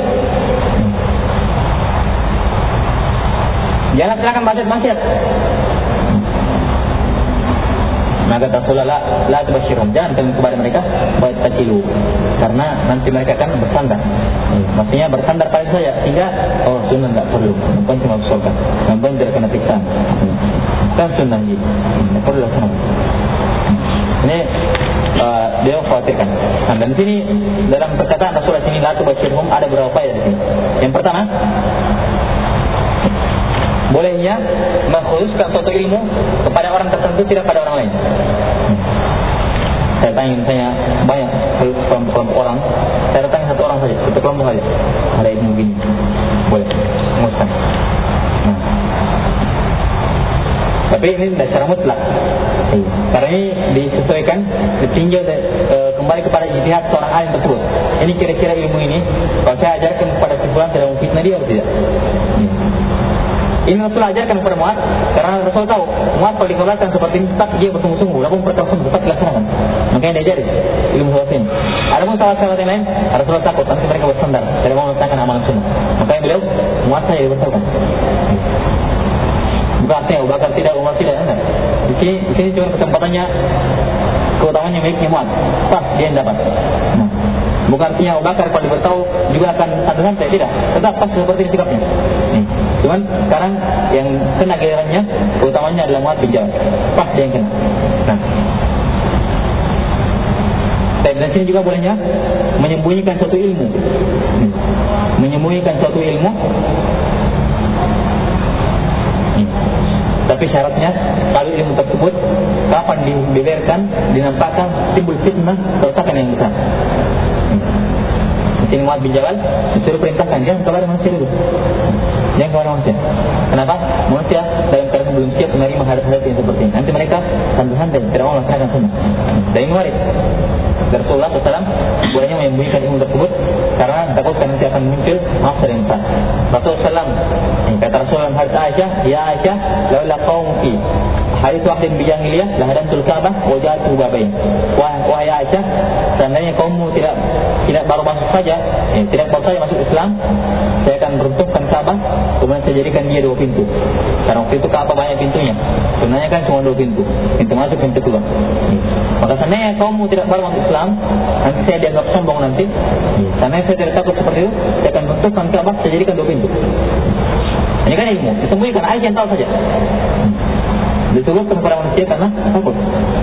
Jangan silakan maksiat. Maka Rasulullah la tubashirhum, jangan bilang kepada mereka buat kecilu, karena nanti mereka akan bersandar. Maksudnya bersandar pada saya sehingga sunnah enggak perlu, bukan cuma surga, bukan tidak kena siksa. Bukan sunnah ini, enggak perlu laksanakan. Ini dia khawatirkan. Nah, dan di sini dalam perkataan Rasulullah sini la tubashirhum ada beberapa faedah di sini. Yang pertama, bolehnya mengkhususkan suatu ilmu kepada orang tertentu, tidak pada orang lain. Saya tanya misalnya banyak kelompok orang, saya tanya satu orang saja, satu kelompok saja, ada ilmu begini, boleh mengkhususkan. Tapi ini tidak secara mutlak, karena ini disesuaikan, ditinjau kembali kepada ijtihad seorang alim tersebut. Ini kira-kira ilmu ini, kalau saya ajarkan kepada sebuah tidak memfitnah dia atau tidak? Ini Rasul ajarkan kepada Mu'adz, karena Rasul tahu Mu'adz kalau dikeluarkan seperti ini tetap dia bersungguh-sungguh, walaupun pertama tetap dilaksanakan. Makanya dia ajarin ilmu seperti ini. Adapun sahabat-sahabat yang lain, Rasulullah takut nanti mereka bersandar, tidak mau melaksanakan amalan sunnah. Makanya beliau Mu'adz saja diberitahukan. Bukan artinya Abu Bakar tidak, Umar tidak, enggak. Di sini cuma kesempatannya, keutamanya miliknya Mu'adz, pas dia yang dapat. Bukan artinya Abu Bakar kalau diberitahu juga akan santai-santai, tidak. Tetap pas seperti ini sikapnya. Cuman sekarang yang kena gilirannya, keutamanya adalah Mu'adz bin Jabal. Pas dia yang kena. Dan sini juga bolehnya menyembunyikan suatu ilmu. Menyembunyikan suatu ilmu. Tapi syaratnya kalau ilmu tersebut kapan dibeberkan, dinampakkan, timbul fitnah, kerusakan yang besar. Di sini Mu'adz bin Jabal disuruh perintahkan jangan kepada manusia dulu. Jangan kepada manusia. Kenapa? Manusia dalam keadaan belum siap menerima hadis-hadis yang seperti ini. Nanti mereka santai-santai tidak mau melaksanakan sunnah. Dan ini waris. Rasulullah SAW bolehnya menyembunyikan ilmu tersebut karena takutkan nanti akan muncul maksud yang besar. Rasulullah SAW kata Rasulullah hadis Aisyah, ya Aisyah, laula qaumuki hadits wahdin bi jahiliyah la hadantul Ka'bah wa ja'altu babain. Wahai Aisyah, seandainya kaummu tidak baru masuk saja, tidak baru saja masuk Islam, saya akan runtuhkan Ka'bah, kemudian saya jadikan dia 2 pintu. Karena waktu itu Ka'bah banyak pintunya. Sebenarnya kan cuma 2 pintu. Pintu masuk, pintu keluar. Maka seandainya kaummu tidak baru masuk Islam, nanti saya dianggap sombong nanti. Karena saya tidak takut seperti itu, saya akan runtuhkan Ka'bah, saya jadikan 2 pintu. Ini kan ilmu, disembunyikan Aisyah yang tahu saja. Disuruhkan kepada manusia karena takut.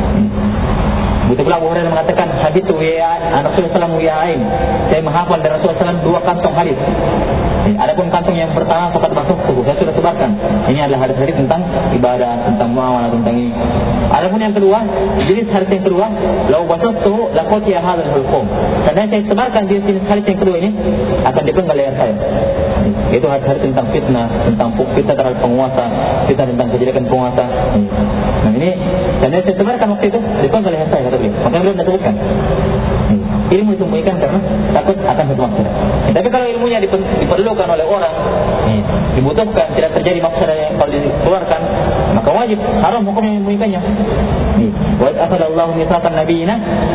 Betul pula Abu Hurairah mengatakan, hadithu Rasulullah SAW ya'ain, saya menghafal dari Rasulullah SAW 2 kantong hadis. Adapun kantong yang pertama fakat masuk tubuh, saya sudah sebarkan. Ini adalah hadis-hadis tentang ibadah, tentang muamalah, tentang ini. Adapun yang kedua, jenis hadis yang kedua, lau basattu laqati hadzal hukum. Karena saya sebarkan jenis hadis yang kedua ini akan dipenggal leher saya. Itu hadis-hadis tentang fitnah, tentang fitnah terhadap penguasa, fitnah tentang kejelekan penguasa. Nah ini, dan saya sebarkan waktu itu dipenggal leher saya, kata beliau. Makanya beliau tidak sebutkan. Ilmu disembunyikan karena takut akan satu maksud. Tapi kalau ilmunya diperlukan oleh orang, dibutuhkan, tidak terjadi maksud yang kalau dikeluarkan, maka wajib, haram hukumnya menyembunyikannya. Wa akhadallahu mitsaqan nabiyina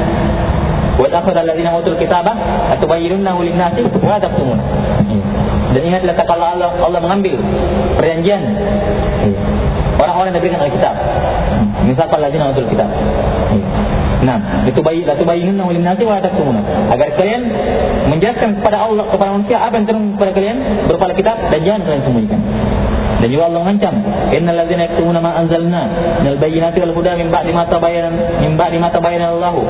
wa akhadal ladzina utul kitaba atubayyinunnahu lin-nasi wa taktumun. Dan ingatlah kalau Allah mengambil perjanjian orang-orang yang diberikan Alkitab. Mitsaqal ladzina utul kitab. Nah, itu latubayyinunnahu lin-nasi wa taktumun. Agar kalian menjelaskan kepada Allah, kepada manusia apa yang turun kepada kalian berupa kitab, dan jangan kalian sembunyikan. Dan juga Allah mengancam, innal ladzina yaktumuna ma anzalna minal bayyinati wal huda min ba'di ma tabayyana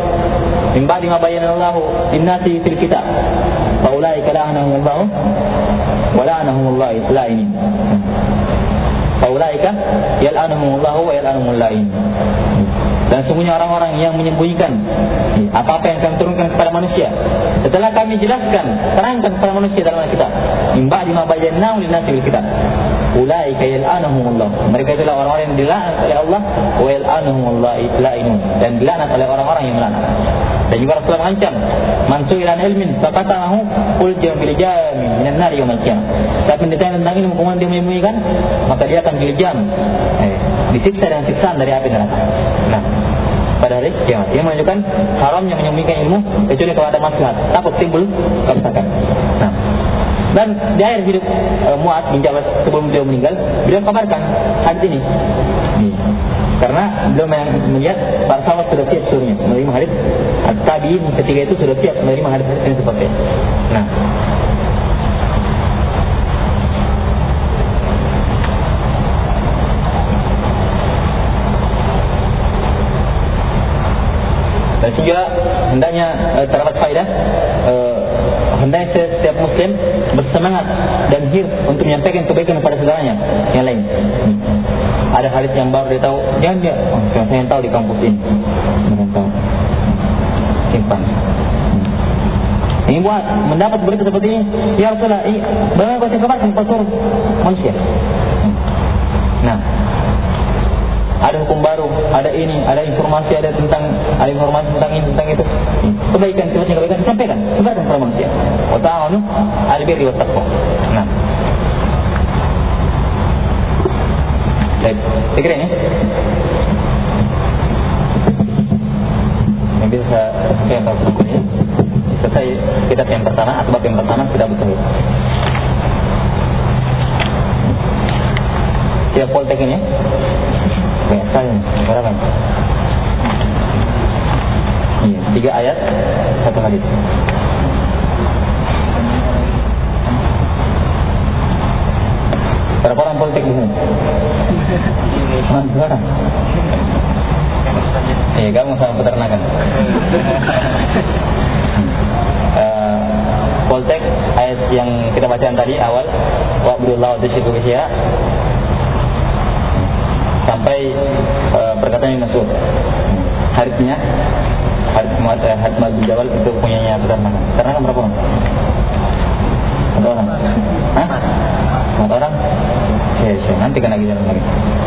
Allahu lin-nasi fil kitab. Fa ulaika la'anahumullahu wa la'anahumullahu la'inin. Fa ulaika yal'anuhumullahu wa yal'anuhumul la'in. Dan sungguhnya orang-orang yang menyembunyikan apa-apa yang kami turunkan kepada manusia setelah kami jelaskan, terangkan kepada manusia dalam kitab, imba di ma bayyana lin-nasi bil kitab, ulaika yal'anuhumullah. Mereka itulah orang-orang yang dilaknat oleh Allah, wa yal'anuhumullahu la'inun, dan dilaknat oleh orang-orang yang melaknat. Dan juga Rasulullah mengancam, man su'ilan ilmin faqata'ahu uljam bil jami minan nar yaumil qiyamah. Tapi ditanya tentang ilmu kemudian dia menyembunyikan, maka dia akan diljam, disiksa dengan siksaan dari api neraka. Nah, pada hari kiamat, yang menunjukkan haramnya menyembunyikan ilmu kecuali kalau ada maslahat, takut timbul kerusakan. Nah, dan di akhir hidup Mu'adz bin Jabal sebelum beliau meninggal, beliau kabarkan hadis ini. Karena beliau melihat para sahabat sudah siap seluruhnya menerima hadis. Tabi'in ketika itu sudah siap menerima hadis-hadis ini seperti ini. Nah, dan juga hendaknya terdapat faedah, hendaknya setiap muslim bersemangat dan giat untuk menyampaikan kebaikan kepada saudaranya yang lain. Ada hadis yang baru dia tahu, jangan dia, saya yang tahu di kampus ini, jangan tahu, simpan. Ini buat mendapat berita seperti ini, ya Rasulullah, bagaimana kau kabarkan pasur manusia? Nah, ada hukum baru, ada ini, ada informasi, ada informasi tentang ini, tentang itu. Kebaikan sampaikan, sebarkan kepada manusia. Wa ta'awanu 'alal birri wat taqwa. Nah, baik, pikirin ya. Yang bisa saya tahu bukunya. Selesai kitab yang pertama, asbab yang pertama sudah betul. Siap poltek ini? Banyak sekali. Berapa? Iya, 3 ayat, 1 hadis. Berapa orang poltek di sini? 2 orang. Iya, kamu sama peternakan. Poltek ayat yang kita bacaan tadi awal, wa'budullah wa tusyriku bihi sampai perkataan yang masuk. Hadisnya hadis Mu'adz bin Jabal itu punyanya peternakan. Peternakan berapa orang? 1 orang. Hah? 1 orang? Ya, nanti kan lagi jalan lagi.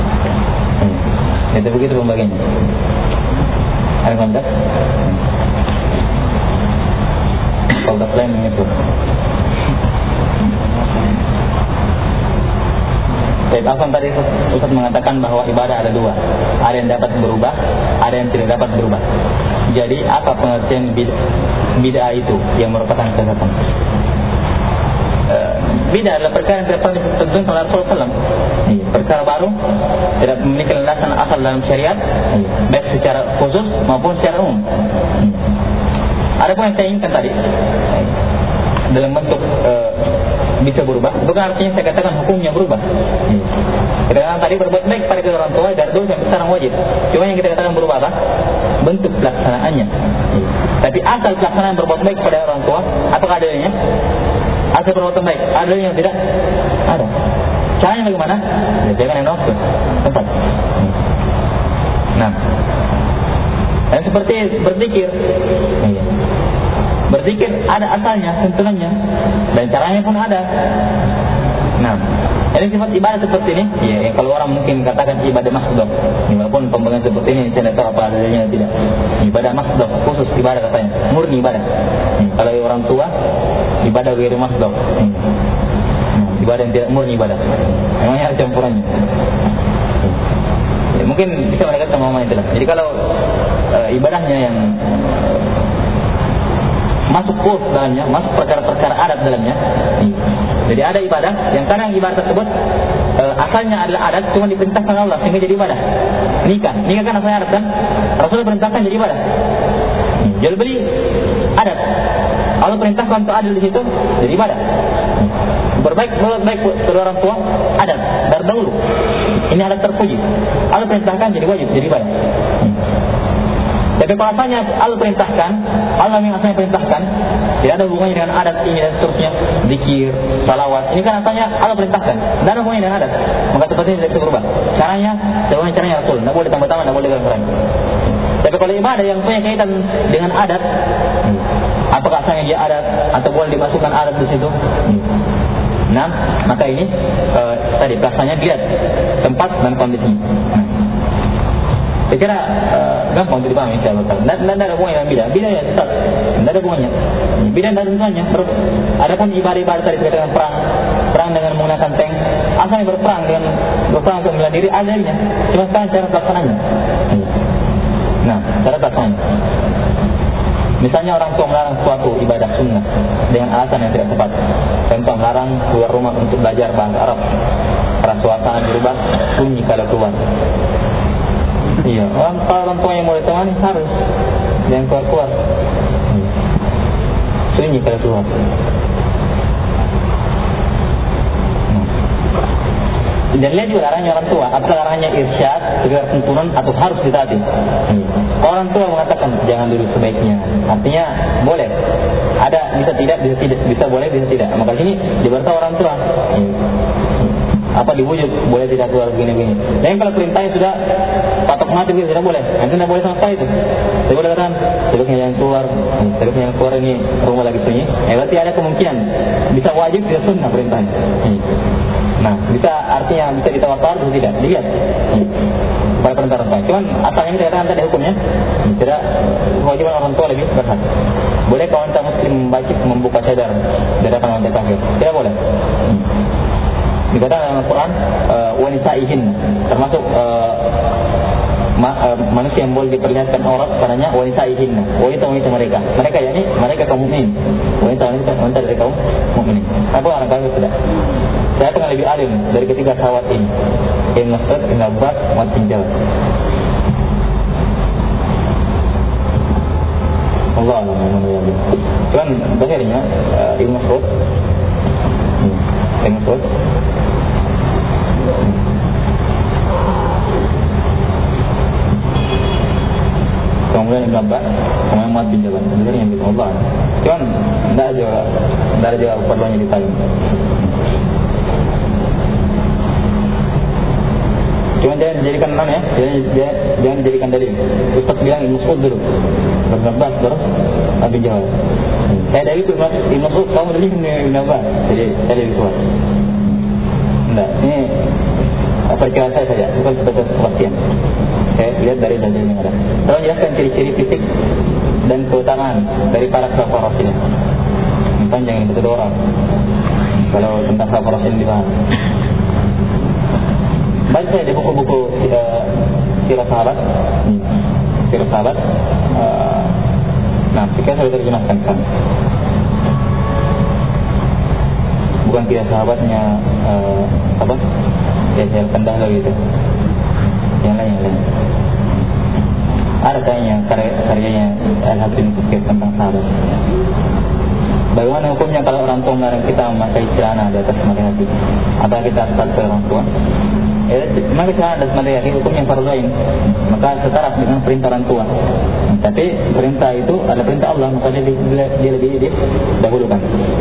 Itu begitu pembagiannya. Ada 15? Kalau tak lain itu. Afan tadi Ustaz mengatakan bahwa ibadah ada 2. Ada yang dapat berubah, ada yang tidak dapat berubah. Jadi apa pengertian bid'ah itu yang merupakan kesesatan? Bid'ah adalah perkara yang tidak pernah ditentukan oleh Rasulullah SAW. Perkara baru, tidak memiliki landasan asal dalam syariat, baik secara khusus maupun secara umum. Ada pun yang saya inginkan tadi dalam bentuk bisa berubah, bukan artinya saya katakan hukumnya berubah. Kita katakan tadi berbuat baik pada kedua orang tua dari dulu sampai sekarang wajib. Cuma yang kita katakan berubah apa? Bentuk pelaksanaannya. Tapi asal pelaksanaan berbuat baik pada orang tua, apakah adanya? Asal berbuat baik, ada yang tidak? Ada. Caranya bagaimana? Jangan yang nafsu, tempat. Nah, dan seperti berzikir. Berzikir ada asalnya, tentunya, dan caranya pun ada. Nah, ini sifat ibadah seperti ini. Ya, kalau orang mungkin katakan ibadah maksudok, walaupun pembagian seperti ini saya tidak tahu apa adanya tidak. Ibadah maksudok, khusus ibadah katanya, murni ibadah. Kalau orang tua, ibadah ghairu maksudok. Ibadah yang tidak murni ibadah. Memangnya ada campurannya. Ya, mungkin bisa mereka sama itulah. Jadi kalau ibadahnya yang masuk kurs dalamnya, masuk perkara-perkara adat dalamnya. Jadi ada ibadah yang kadang ibadah tersebut asalnya adalah adat, cuma diperintahkan Allah sehingga jadi ibadah. Nikah kan asalnya adat kan? Rasulullah perintahkan jadi ibadah. Jual beli adat, Allah perintahkan untuk adil di situ, jadi ibadah. Berbaik kedua orang tua adat dari dahulu. Ini adat terpuji. Allah perintahkan jadi wajib, jadi ibadah. Tapi kalau asalnya Allah perintahkan, Allah yang asalnya perintahkan, tidak ada hubungannya dengan adat ini dan seterusnya, zikir, salawat. Ini kan asalnya Allah perintahkan, tidak ada hubungannya dengan adat. Maka seperti ini tidak bisa berubah. Caranya Rasul, tidak boleh tambah-tambah, tidak boleh kurang. Tapi kalau ibadah yang punya kaitan dengan adat, apakah asalnya dia adat atau boleh dimasukkan adat di situ? Nah, maka ini tadi pelaksanaannya dilihat tempat dan kondisi. Saya kira gampang untuk dipahami insyaallah. Tidak ada hubungannya dengan bidah. Bidah ya tetap, tidak ada hubungannya. Bidah tidak ada hubungannya. Adapun ibadah-ibadah tadi dengan perang dengan menggunakan tank, asalnya berperang untuk membela diri adanya. Cuma sekarang cara pelaksanaannya. Nah, cara pelaksanaannya. Misalnya orang tua melarang suatu ibadah sunnah dengan alasan yang tidak tepat. Contoh melarang keluar rumah untuk belajar bahasa Arab. Karena suasana berubah, sunyi kalau keluar. Iya, orang tua yang mau ditemani harus jangan keluar. Sunyi kalau keluar. Dan lihat juga larangannya orang tua. Apakah larangannya irsyad, sekedar tuntunan atau harus ditaati? Orang tua mengatakan jangan dulu sebaiknya. Artinya boleh. Ada bisa tidak, bisa boleh, bisa tidak. Maka sini diberitahu orang tua. apa diwujud, boleh tidak keluar begini-begini. Dan kalau perintahnya sudah patok mati gitu, tidak boleh. Nanti tidak boleh sampai itu. Saya boleh katakan, sebaiknya yang keluar ini rumah lagi sunyi. Berarti ada kemungkinan bisa wajib, bisa sunnah perintahnya. Nah, bisa artinya bisa ditawakal atau tidak? Dilihat. Pada perintah orang tua. Cuman asalnya kita katakan tadi hukumnya tidak kewajiban orang tua lebih berhak. Boleh kawan wanita muslim membuka cadar di hadapan wanita kafir? Tidak boleh. Dikatakan dalam Al-Quran wanisaihin, termasuk manusia yang boleh diperlihatkan aurat padanya wanisaihin, wanita-wanita mereka. Mereka yakni mereka kaum mukmin. Wanita dari kaum mukmin. Apa orang kafir tidak? Saya pernah lebih alim dari ketiga sahabat ini. Ibn Mas'ud, Ibn Abbas, Mu'adz bin Jabal. Allah Allah. Cuman akhirnya Ibn Mas'ud kemudian Ibn Abbas, kemudian Mu'adz bin Jabal. Akhirnya yang Allah. Cuman tidak ada juga perlunya ditalim. Cuma jangan dijadikan jangan dijadikan dalil. Ustaz bilang Ibn Mas'ud dulu, Ibn Abbas baru Abi Jahal. Saya dari itu Ibn Mas'ud, kamu dalil Ibn Abbas. Jadi saya dari kuat. Enggak, ini perkiraan saya saja, bukan sebatas kepastian. Saya lihat dari dalil yang ada. Tolong jelaskan ciri-ciri fisik dan keutamaan dari para sahabat Rasul. Misalnya jangan betul orang. Kalau tentang sahabat Rasul dibahas. Baca di buku-buku sirah sahabat. Nah, kita sudah terjemahkan kan. Bukan kisah sahabatnya ya pendah gitu. Yang lain. Ada kayaknya karyanya Al-Habib Muskir tentang sahabat. Bagaimana hukumnya kalau orang tua melarang kita memakai celana di atas mata kaki? Apakah kita harus taat orang tua? Maka celana di atas mata kaki hukumnya fardu ain. Maka setara dengan perintah orang tua. Tapi perintah itu adalah perintah Allah, maka dia lebih didahulukan.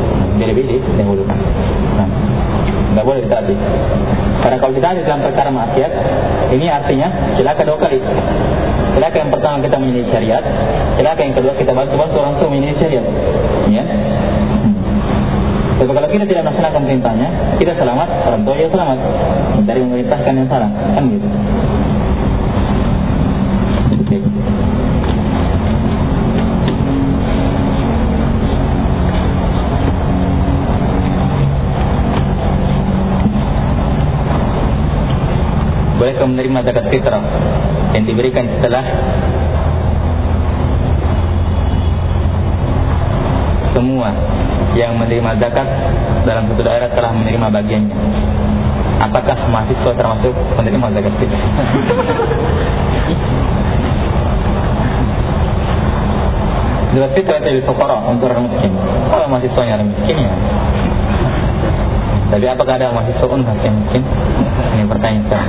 Nah, tidak boleh ditaati. Karena kalau ditaati dalam perkara maksiat, ini artinya celaka dua kali. Celaka yang pertama kita menyelidiki syariat, celaka yang kedua kita bantu orang tua menyelidiki syariat. Ya. Sebab kalau kita tidak melaksanakan perintahnya, kita selamat, orang tua juga selamat dari memerintahkan yang salah, kan gitu. Bolehkah menerima zakat fitrah yang diberikan setelah semua yang menerima zakat dalam satu daerah telah menerima bagiannya? Apakah mahasiswa termasuk menerima zakat fitrah? Zakat fitrah itu fuqara, untuk orang miskin. Kalau mahasiswanya orang miskin ya. Tapi apakah ada mahasiswa yang miskin? Ini pertanyaan saya.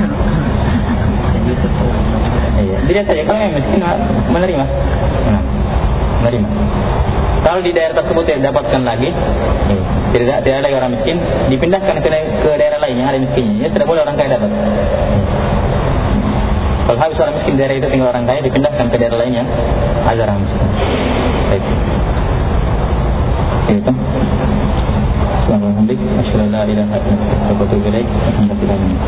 Iya. Tidak saja kalau yang miskin menerima. Menerima. Kalau di daerah tersebut tidak dapatkan lagi, tidak ada orang miskin, dipindahkan ke daerah lain yang ada miskinnya. Ya tidak boleh orang kaya dapat. Kalau habis orang miskin daerah itu tinggal orang kaya, dipindahkan ke daerah lainnya ada orang miskin. Baik. Itu. Alhamdulillah, asyhadu an la ilaha illallah wa atubu ilaik.